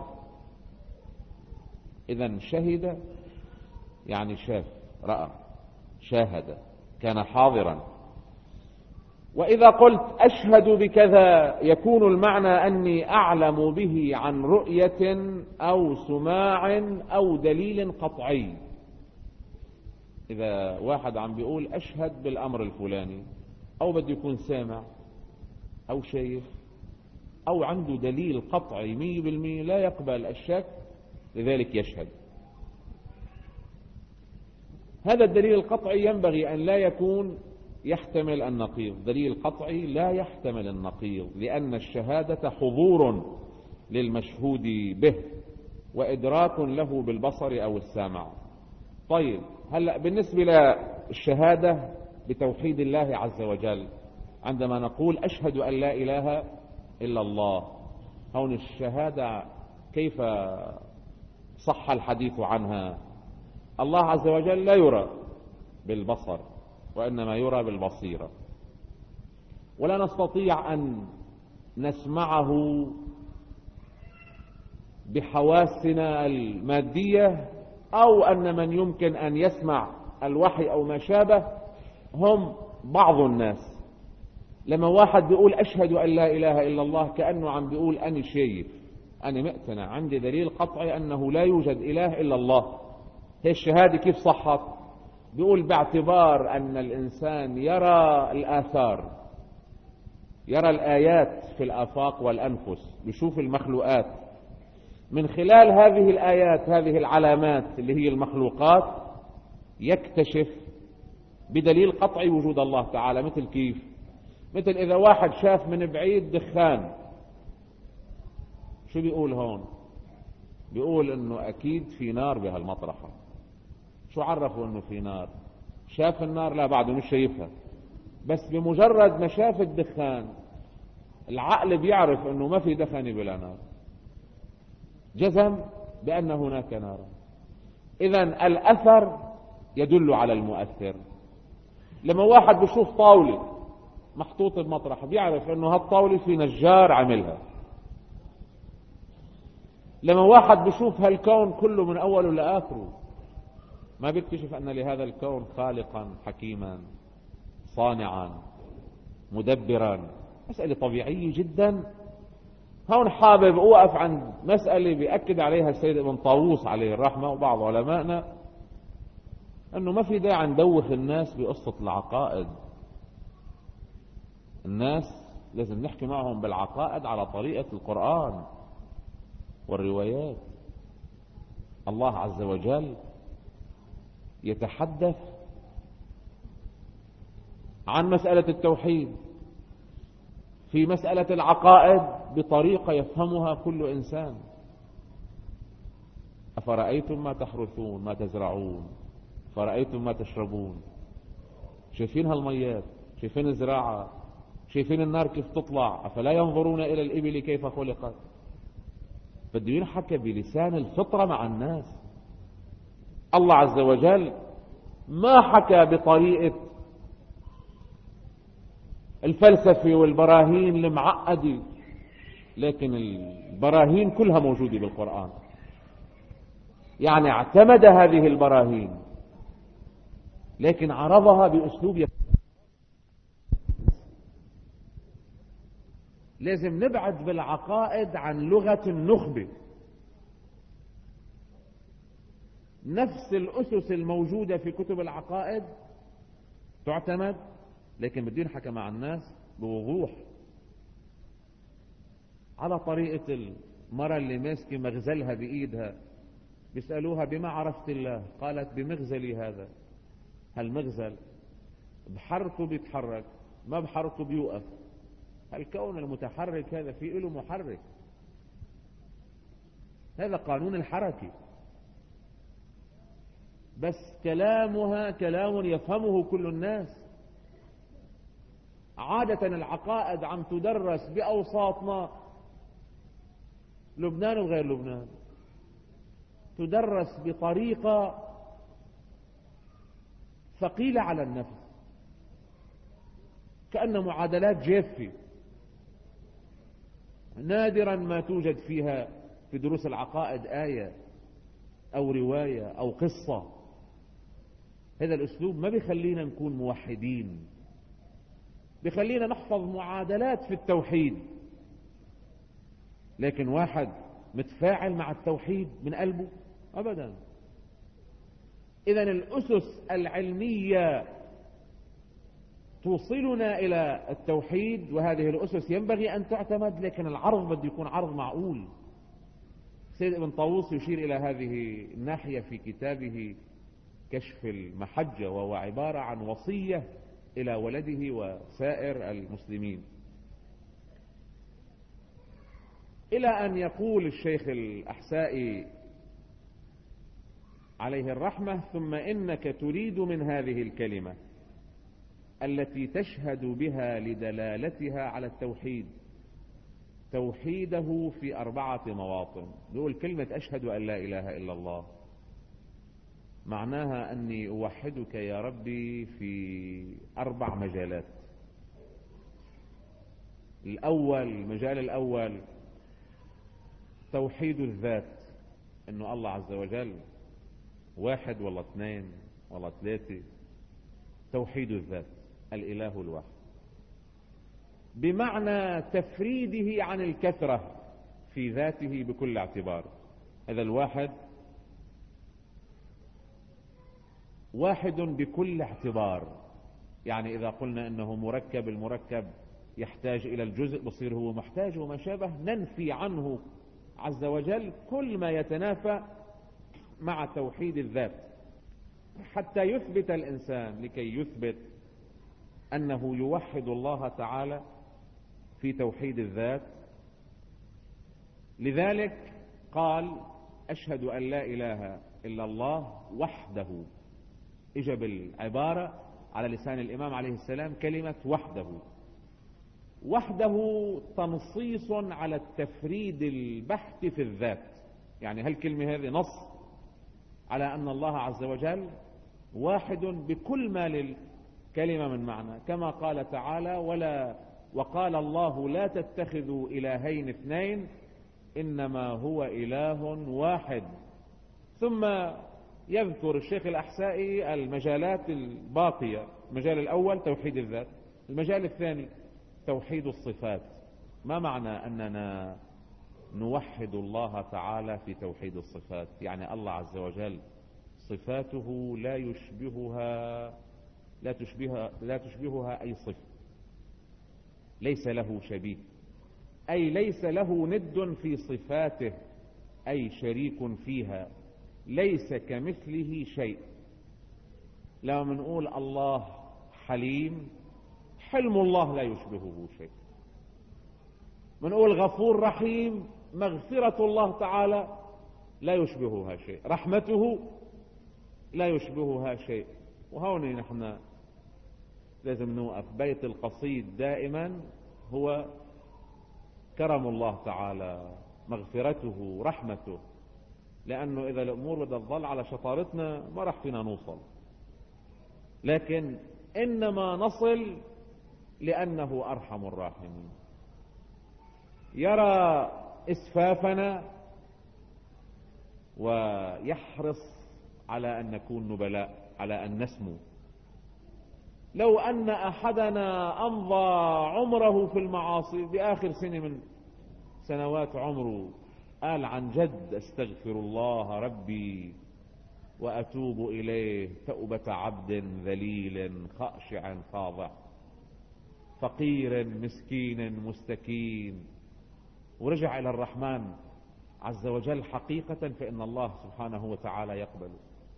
إذن شهد يعني شاف، رأى، شاهد، كان حاضرا. وإذا قلت أشهد بكذا يكون المعنى أني أعلم به عن رؤية أو سماع أو دليل قطعي. إذا واحد عم بيقول أشهد بالأمر الفلاني، أو بده يكون سامع أو شايف أو عنده دليل قطعي مية بالمية لا يقبل الشك، لذلك يشهد. هذا الدليل القطعي ينبغي أن لا يكون يحتمل النقيض. دليل قطعي لا يحتمل النقيض، لأن الشهادة حضور للمشهود به وإدراك له بالبصر أو السامع. طيب، هلأ بالنسبة للشهادة بتوحيد الله عز وجل، عندما نقول أشهد أن لا إله إلا الله، هون الشهادة كيف صح الحديث عنها؟ الله عز وجل لا يرى بالبصر، وإنما يرى بالبصيرة، ولا نستطيع أن نسمعه بحواسنا المادية، أو أن من يمكن أن يسمع الوحي أو ما شابه هم بعض الناس. لما واحد بيقول أشهد أن لا إله إلا الله كأنه عم بيقول أنا شايف، أنا مقتنع، عندي دليل قطعي أنه لا يوجد إله إلا الله. هي الشهادة كيف صحت؟ بيقول باعتبار أن الإنسان يرى الآثار، يرى الآيات في الآفاق والأنفس، بيشوف المخلوقات، من خلال هذه الآيات، هذه العلامات اللي هي المخلوقات، يكتشف بدليل قطعي وجود الله تعالى. مثل كيف؟ مثل إذا واحد شاف من بعيد دخان، شو بيقول هون؟ بيقول إنه أكيد في نار بهالمطرحة. شو عرفوا إنه في نار؟ شاف النار؟ لا، بعده مش شايفها، بس بمجرد ما شاف الدخان العقل بيعرف إنه ما في دخن بلا نار، جزم بأن هناك نارا. إذن الأثر يدل على المؤثر. لما واحد بيشوف طاولة محطوطة بمطرح بيعرف إنه هالطاولة في نجار عملها. لما واحد بيشوف هالكون كله من أوله لآخره ما بيكتشف أن لهذا الكون خالقا حكيما صانعا مدبرا. مسألة طبيعية جدا. هون حابب أوقف عند مسألة بيأكد عليها السيد ابن طاووس عليه الرحمة وبعض علمائنا، أنه ما في داعي ندوخ الناس بقصة العقائد. الناس لازم نحكي معهم بالعقائد على طريقة القرآن والروايات. الله عز وجل يتحدث عن مسألة التوحيد. في مسألة العقائد بطريقة يفهمها كل إنسان. أفرأيتم ما تحرثون ما تزرعون فرأيتم ما تشربون. شايفين هالميات، شايفين الزراعة، شايفين النار كيف تطلع. أفلا ينظرون إلى الإبل كيف خلقت. بده ينحكى بلسان الفطرة مع الناس. الله عز وجل ما حكى بطريقة الفلسفة والبراهين المعقدة، لكن البراهين كلها موجودة بالقرآن. يعني اعتمد هذه البراهين لكن عرضها بأسلوب يفهم. لازم نبعد بالعقائد عن لغة النخبة. نفس الأسس الموجودة في كتب العقائد تعتمد، لكن بده ينحكى مع الناس بوضوح. على طريقة المرأة اللي ماسكة مغزلها بإيدها، بيسألوها بما عرفت الله؟ قالت بمغزلي هذا. هالمغزل بحركه بيتحرك، ما بحركه بيوقف. الكون المتحرك هذا فيه له محرك، هذا قانون الحركة. بس كلامها كلام يفهمه كل الناس. عادة العقائد عم تدرس بأوساطنا، لبنان وغير لبنان، تدرس بطريقة ثقيلة على النفس، كأن معادلات جافة. نادرا ما توجد فيها في دروس العقائد آية أو رواية أو قصة. هذا الأسلوب ما بيخلينا نكون موحدين، بيخلينا نحفظ معادلات في التوحيد، لكن واحد متفاعل مع التوحيد من قلبه أبدا. إذن الأسس العلمية توصلنا إلى التوحيد، وهذه الأسس ينبغي أن تعتمد، لكن العرض بده يكون عرض معقول. سيد ابن طاووس يشير إلى هذه الناحية في كتابه كشف المحجة، وهو عبارة عن وصية إلى ولده وسائر المسلمين، إلى أن يقول الشيخ الأحسائي عليه الرحمة: ثم إنك تريد من هذه الكلمة التي تشهد بها لدلالتها على التوحيد توحيده في أربعة مواطن. نقول كلمة أشهد أن لا إله إلا الله معناها أني أوحدك يا ربي في أربع مجالات. الأول، المجال الأول توحيد الذات، أنه الله عز وجل واحد ولا اثنين ولا ثلاثة. توحيد الذات، الإله الواحد، بمعنى تفريده عن الكثرة في ذاته بكل اعتبار. هذا الواحد واحد بكل اعتبار. يعني إذا قلنا أنه مركب، المركب يحتاج إلى الجزء، بصير هو محتاج وما شابه. ننفي عنه عز وجل كل ما يتنافى مع توحيد الذات، حتى يثبت الإنسان، لكي يثبت أنه يوحد الله تعالى في توحيد الذات. لذلك قال: أشهد أن لا إله إلا الله وحده. إجا بالعبارة على لسان الإمام عليه السلام كلمة وحده. وحده تنصيص على التفريد البحث في الذات. يعني هالكلمة هذه نص على أن الله عز وجل واحد بكل ما للكلمة من معنى، كما قال تعالى: ولا وقال الله لا تتخذوا إلهين اثنين إنما هو إله واحد. ثم يذكر الشيخ الأحسائي المجالات الباقية. المجال الأول توحيد الذات، المجال الثاني توحيد الصفات. ما معنى أننا نوحد الله تعالى في توحيد الصفات؟ يعني الله عز وجل صفاته لا يشبهها لا تشبهها لا تشبهها أي صفة، ليس له شبيه، أي ليس له ند في صفاته، أي شريك فيها، ليس كمثله شيء. لما نقول الله حليم، حلم الله لا يشبهه شيء. بنقول غفور رحيم، مغفرة الله تعالى لا يشبهها شيء، رحمته لا يشبهها شيء. وهون نحن لازم نوقف. بيت القصيد دائما هو كرم الله تعالى، مغفرته، رحمته، لأنه إذا الأمور بدها تظل على شطارتنا ما رح فينا نوصل، لكن إنما نصل لأنه أرحم الراحمين. يرى إسفافنا ويحرص على أن نكون نبلاء، على أن نسمو. لو أن أحدنا أمضى عمره في المعاصي، بآخر سنة من سنوات عمره قال عن جد استغفر الله ربي وأتوب إليه توبة عبد ذليل خاشع خاضع فقير مسكين مستكين، ورجع إلى الرحمن عز وجل حقيقة، فإن الله سبحانه وتعالى يقبله.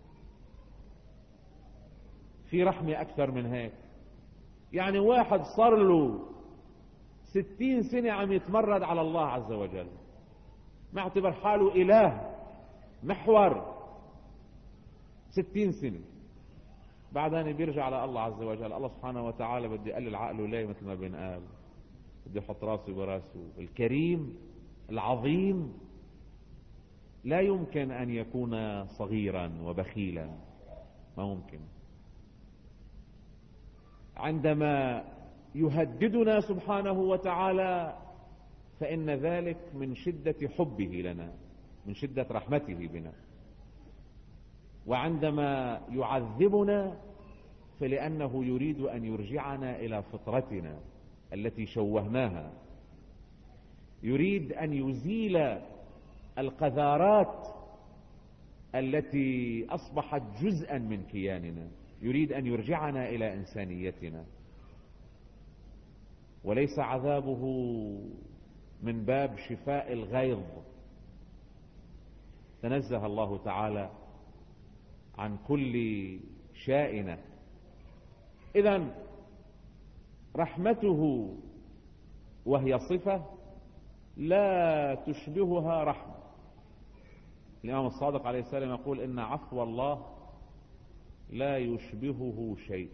في رحمة أكثر من هيك؟ يعني واحد صار له ستين سنة عم يتمرد على الله عز وجل، معتبر حاله إله محور، ستين سنة، بعدين بيرجع على الله عز وجل. الله سبحانه وتعالى بدي يقلل عقله ليه؟ مثل ما بينقال بدي يحط راسه براسه. الكريم العظيم لا يمكن أن يكون صغيرا وبخيلا، ما ممكن. عندما يهددنا سبحانه وتعالى فإن ذلك من شدة حبه لنا، من شدة رحمته بنا. وعندما يعذبنا فلأنه يريد أن يرجعنا إلى فطرتنا التي شوهناها، يريد أن يزيل القذارات التي أصبحت جزءا من كياننا، يريد أن يرجعنا إلى إنسانيتنا. وليس عذابه من باب شفاء الغيظ، تنزه الله تعالى عن كل شائنة. إذن رحمته وهي صفة لا تشبهها رحمة. الإمام الصادق عليه السلام يقول إن عفو الله لا يشبهه شيء.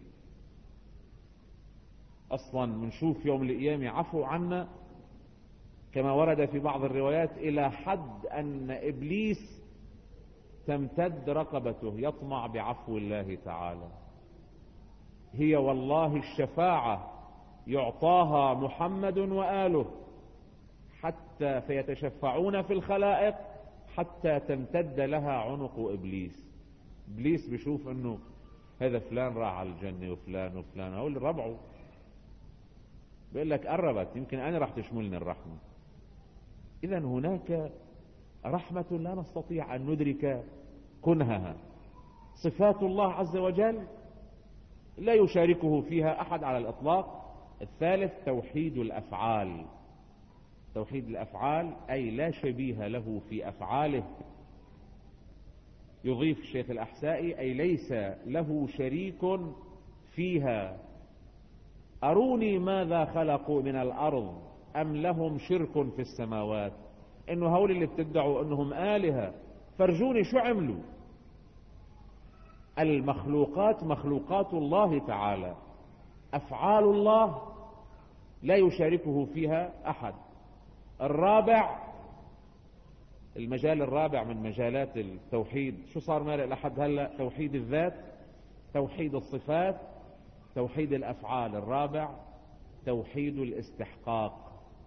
أصلا منشوف يوم القيامة عفو عنا كما ورد في بعض الروايات إلى حد أن إبليس تمتد رقبته يطمع بعفو الله تعالى. هي والله الشفاعة يعطاها محمد وآله حتى فيتشفعون في الخلائق حتى تمتد لها عنق إبليس. إبليس بيشوف أنه هذا فلان راح على الجنة وفلان وفلان، أقول ربعه بيقول لك قربت، يمكن أنا راح تشملني الرحمة. إذن هناك رحمة لا نستطيع أن ندرك كنهها. صفات الله عز وجل لا يشاركه فيها أحد على الإطلاق. الثالث توحيد الأفعال. توحيد الأفعال أي لا شبيه له في أفعاله. يضيف الشيخ الأحسائي أي ليس له شريك فيها. أروني ماذا خلقوا من الأرض أم لهم شرك في السماوات. إنه هؤلاء اللي بتدعوا إنهم آلهة فرجوني شو عملوا. المخلوقات مخلوقات الله تعالى، أفعال الله لا يشاركه فيها أحد. الرابع، المجال الرابع من مجالات التوحيد، شو صار مالئ لحد هلا؟ توحيد الذات، توحيد الصفات، توحيد الأفعال. الرابع توحيد الاستحقاق،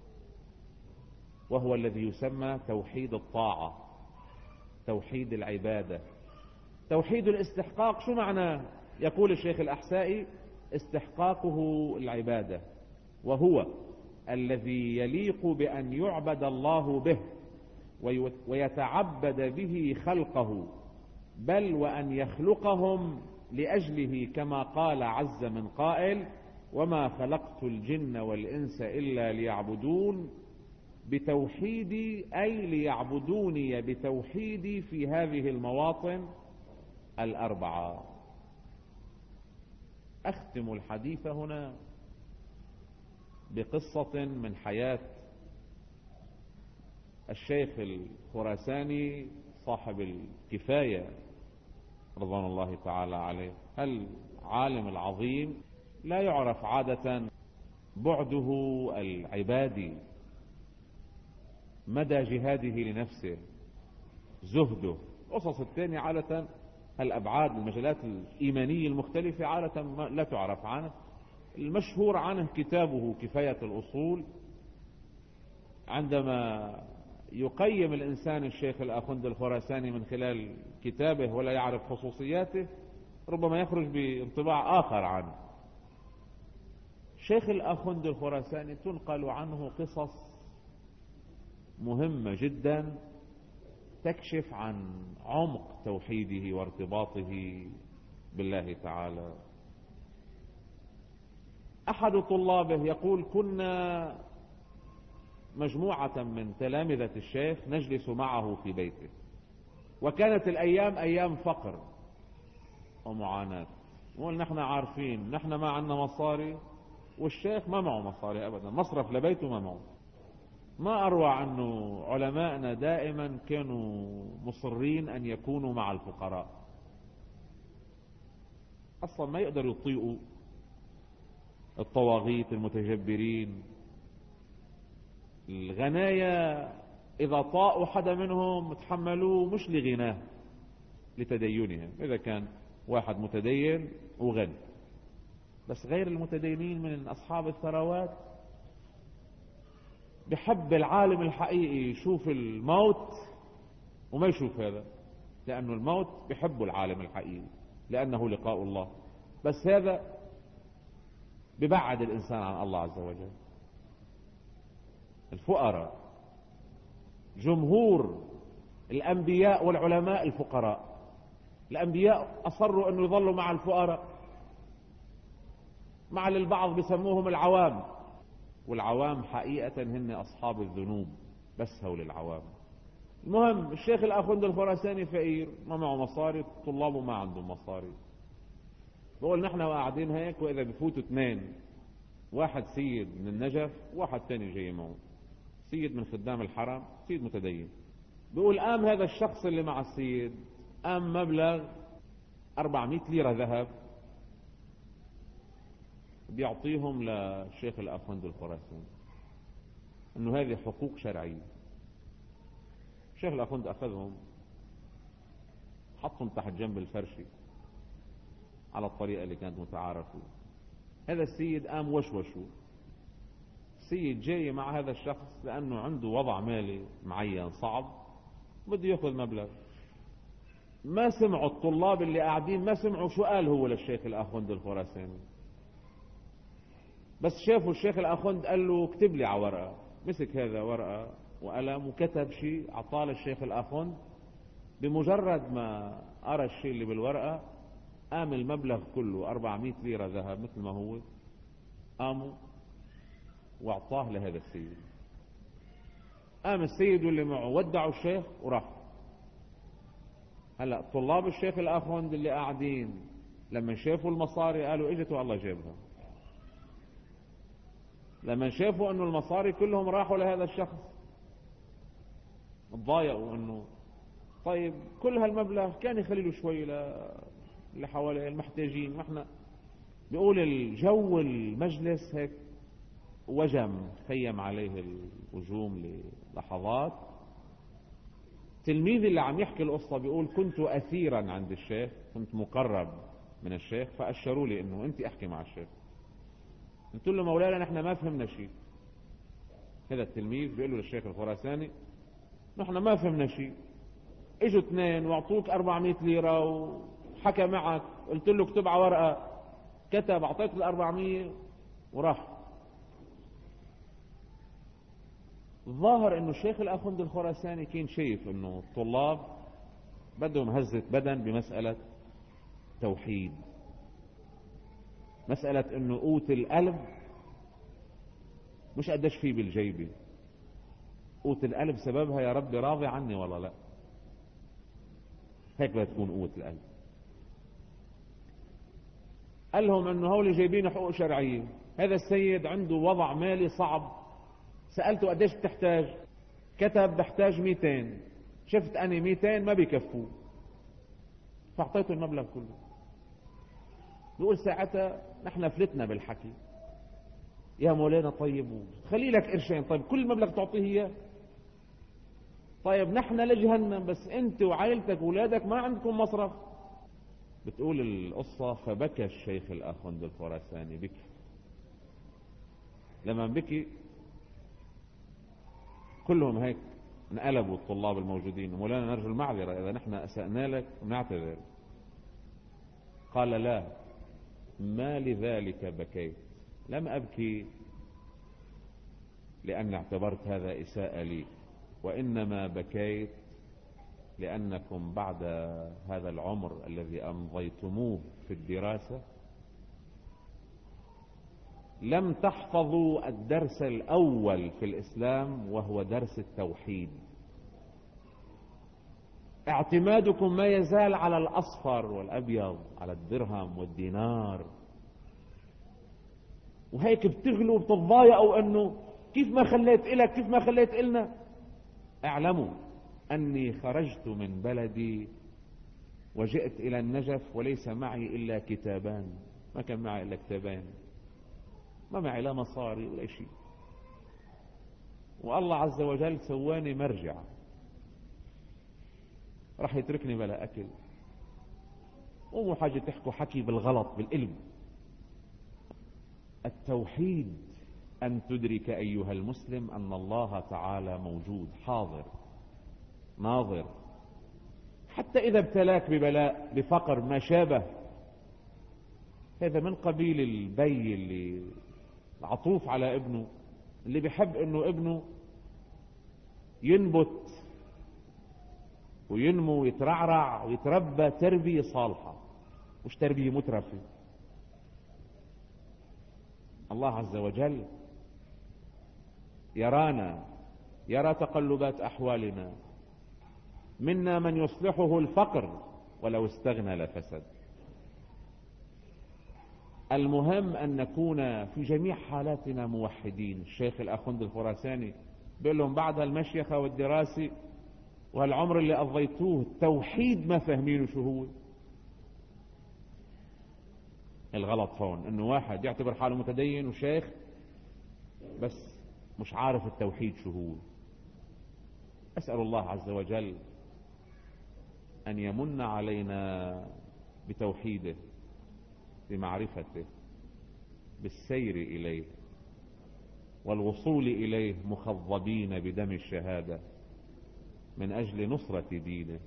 وهو الذي يسمى توحيد الطاعة، توحيد العبادة. توحيد الاستحقاق شو معناه؟ يقول الشيخ الأحسائي استحقاقه العبادة، وهو الذي يليق بأن يعبد الله به ويتعبد به خلقه، بل وأن يخلقهم لأجله، كما قال عز من قائل وما خلقت الجن والإنس إلا ليعبدون. بتوحيدي أي ليعبدوني بتوحيدي في هذه المواطن الأربعة. أختم الحديث هنا بقصة من حياة الشيخ الخراساني صاحب الكفاية رضوان الله تعالى عليه، العالم العظيم، لا يعرف عادة بعده العبادي، مدى جهاده لنفسه، زهده. قصص الثانية عادة الأبعاد المجالات الإيمانية المختلفة عادة لا تعرف عنه. المشهور عنه كتابه كفاية الأصول. عندما يقيم الإنسان الشيخ الآخوند الخراساني من خلال كتابه ولا يعرف خصوصياته ربما يخرج بانطباع آخر عنه. الشيخ الآخوند الخراساني تنقل عنه قصص مهمة جدا تكشف عن عمق توحيده وارتباطه بالله تعالى. أحد طلابه يقول: كنا مجموعة من تلامذة الشيخ نجلس معه في بيته، وكانت الأيام أيام فقر ومعاناة. نقول نحن عارفين نحن ما عندنا مصاري، والشيخ ما معه مصاري أبدا، مصرف لبيته ما معه. ما أروع أنه علماءنا دائما كانوا مصرين أن يكونوا مع الفقراء، أصلا ما يقدروا يطيقوا الطواغيت المتجبرين. الغنايا إذا طاقوا حدا منهم تحملوه مش لغناه، لتدينهم. إذا كان واحد متدين وغني، بس غير المتدينين من أصحاب الثروات بحب العالم الحقيقي يشوف الموت وما يشوف هذا، لأنه الموت بحبه العالم الحقيقي لأنه لقاء الله، بس هذا ببعد الإنسان عن الله عز وجل. الفقراء جمهور الأنبياء والعلماء الفقراء. الأنبياء أصروا أن يظلوا مع الفقراء، مع البعض بيسموهم العوام، والعوام حقيقة هن أصحاب الذنوب، بس هول العوام. المهم الشيخ الآخوند الخراساني فقير، ما معه مصاري، طلابه ما عندهم مصاري. بقول نحن قاعدين هيك، وإذا بفوتوا اثنين، واحد سيد من النجف وواحد تاني جاي معه، سيد من خدام الحرم، سيد متدين. بيقول قام هذا الشخص اللي مع السيد قام مبلغ أربعمائة ليرة ذهب بيعطيهم للشيخ الآخوند الخراساني، انه هذه حقوق شرعية. الشيخ الآخوند اخذهم حطهم تحت جنب الفرشي على الطريقة اللي كانت متعارفة. هذا السيد قام وشوشو. السيد جاي مع هذا الشخص لأنه عنده وضع مالي معين صعب، بده يأخذ مبلغ. ما سمعوا الطلاب اللي قاعدين، ما سمعوا شو قال هو للشيخ الآخوند الخراساني، بس شافوا الشيخ الآخوند قال له اكتب لي على ورقة. مسك هذا ورقة وقلم وكتب شيء عطاه للشيخ الآخوند. بمجرد ما قرأ الشيء اللي بالورقة قام المبلغ كله أربعمائة ليرة ذهب مثل ما هو، قاموا واعطاه لهذا السيد. قام السيد واللي معه ودعوا الشيخ وراح. هلا طلاب الشيخ الآخوند اللي قاعدين لما شافوا المصاري قالوا اجتوا الله جابها. لما شافوا انه المصاري كلهم راحوا لهذا الشخص تضايقوا، انه طيب كل هالمبلغ كان يخلي له شوي اللي حواليه المحتاجين. ما احنا بيقول الجو المجلس هيك وجم، خيم عليه الوجوم للحظات. تلميذي اللي عم يحكي القصة بيقول كنت أثيرا عند الشيخ، كنت مقرب من الشيخ، فأشروا لي انه انت احكي مع الشيخ. قلت له مولانا نحن ما فهمنا شيء. هذا التلميذ بيقول له للشيخ الخراساني نحن ما فهمنا شيء، اجوا اثنين واعطوك أربعمائة ليرة وحكى معك، قلت له اكتب على ورقة، كتب، اعطيت له أربعمائة وراح. الظاهر انه الشيخ الآخوند الخراساني كان شايف انه الطلاب بدهم هزة بدن بمسألة توحيد، مسألة انه قوت القلب مش قداش فيه بالجيبة، قوت القلب سببها يا ربي راضي عني ولا لا. هيك بدها تكون قوة القلب. قال لهم انه هول جايبين حقوق شرعية، هذا السيد عنده وضع مالي صعب، سألته قديش بتحتاج؟ كتب بحتاج مئتين، شفت أنا مئتين ما بيكفوا، فأعطيته المبلغ كله. بيقول ساعتها نحن فلتنا بالحكي، يا مولانا طيب خلي لك قرشين، طيب كل المبلغ تعطيه إياه؟ طيب نحن لجهنم، بس أنت وعائلتك وولادك ما عندكم مصرف. بتقول القصة فبكى الشيخ الآخوند الخراساني، بكي. لما بكي كلهم هيك انقلبوا الطلاب الموجودين، مولانا نرجو المعذرة إذا نحن أسأنا لك نعتذر. قال لا، ما لذلك بكيت، لم أبكي لأن اعتبرت هذا إساءة لي، وإنما بكيت لأنكم بعد هذا العمر الذي أمضيتموه في الدراسة لم تحفظوا الدرس الأول في الإسلام، وهو درس التوحيد. اعتمادكم ما يزال على الأصفر والأبيض، على الدرهم والدينار، وهيك بتغلوا وبتضايقوا أنه كيف ما خليت إلك، كيف ما خليت إلنا. اعلموا أني خرجت من بلدي وجئت إلى النجف وليس معي إلا كتابان، ما كان معي إلا كتابين، ما معي لا مصاري ولا شيء، والله عز وجل سواني مرجع، راح يتركني بلا أكل. ومو حاجة تحكوا حكي بالغلط بالقلب. التوحيد أن تدرك أيها المسلم أن الله تعالى موجود حاضر ناظر، حتى إذا ابتلاك ببلاء بفقر ما شابه، هذا من قبيل البي اللي عطوف على ابنه، اللي بيحب انه ابنه ينبت وينمو ويترعرع ويتربى تربية صالحة، مش تربية مترفة. الله عز وجل يرانا، يرى تقلبات أحوالنا، منا من يصلحه الفقر ولو استغنى لفسد. المهم أن نكون في جميع حالاتنا موحدين. الشيخ الآخوند الخراساني بيقول لهم بعد المشيخة والدراسة وهالعمر اللي قضيتوه التوحيد ما فاهمينه شو هو. الغلط هون انه واحد يعتبر حاله متدين وشيخ بس مش عارف التوحيد شو هو. أسأل الله عز وجل أن يمن علينا بتوحيده، بمعرفته، بالسير إليه والوصول إليه مخضبين بدم الشهادة من أجل نصرة دينه،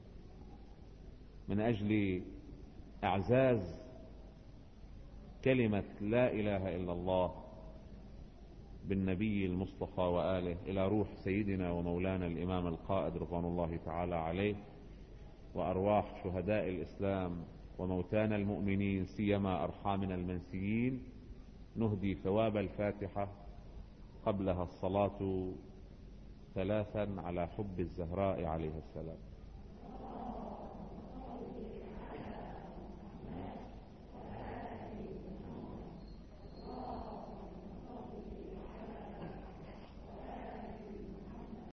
من أجل إعزاز كلمة لا إله إلا الله بالنبي المصطفى وآله إلى روح سيدنا ومولانا الإمام القائد رضوان الله تعالى عليه، وأرواح شهداء الإسلام وموتانا المؤمنين سيما أرحامنا المنسيين. نهدي ثواب الفاتحة قبلها الصلاة ثلاثا على حب الزهراء عليه السلام.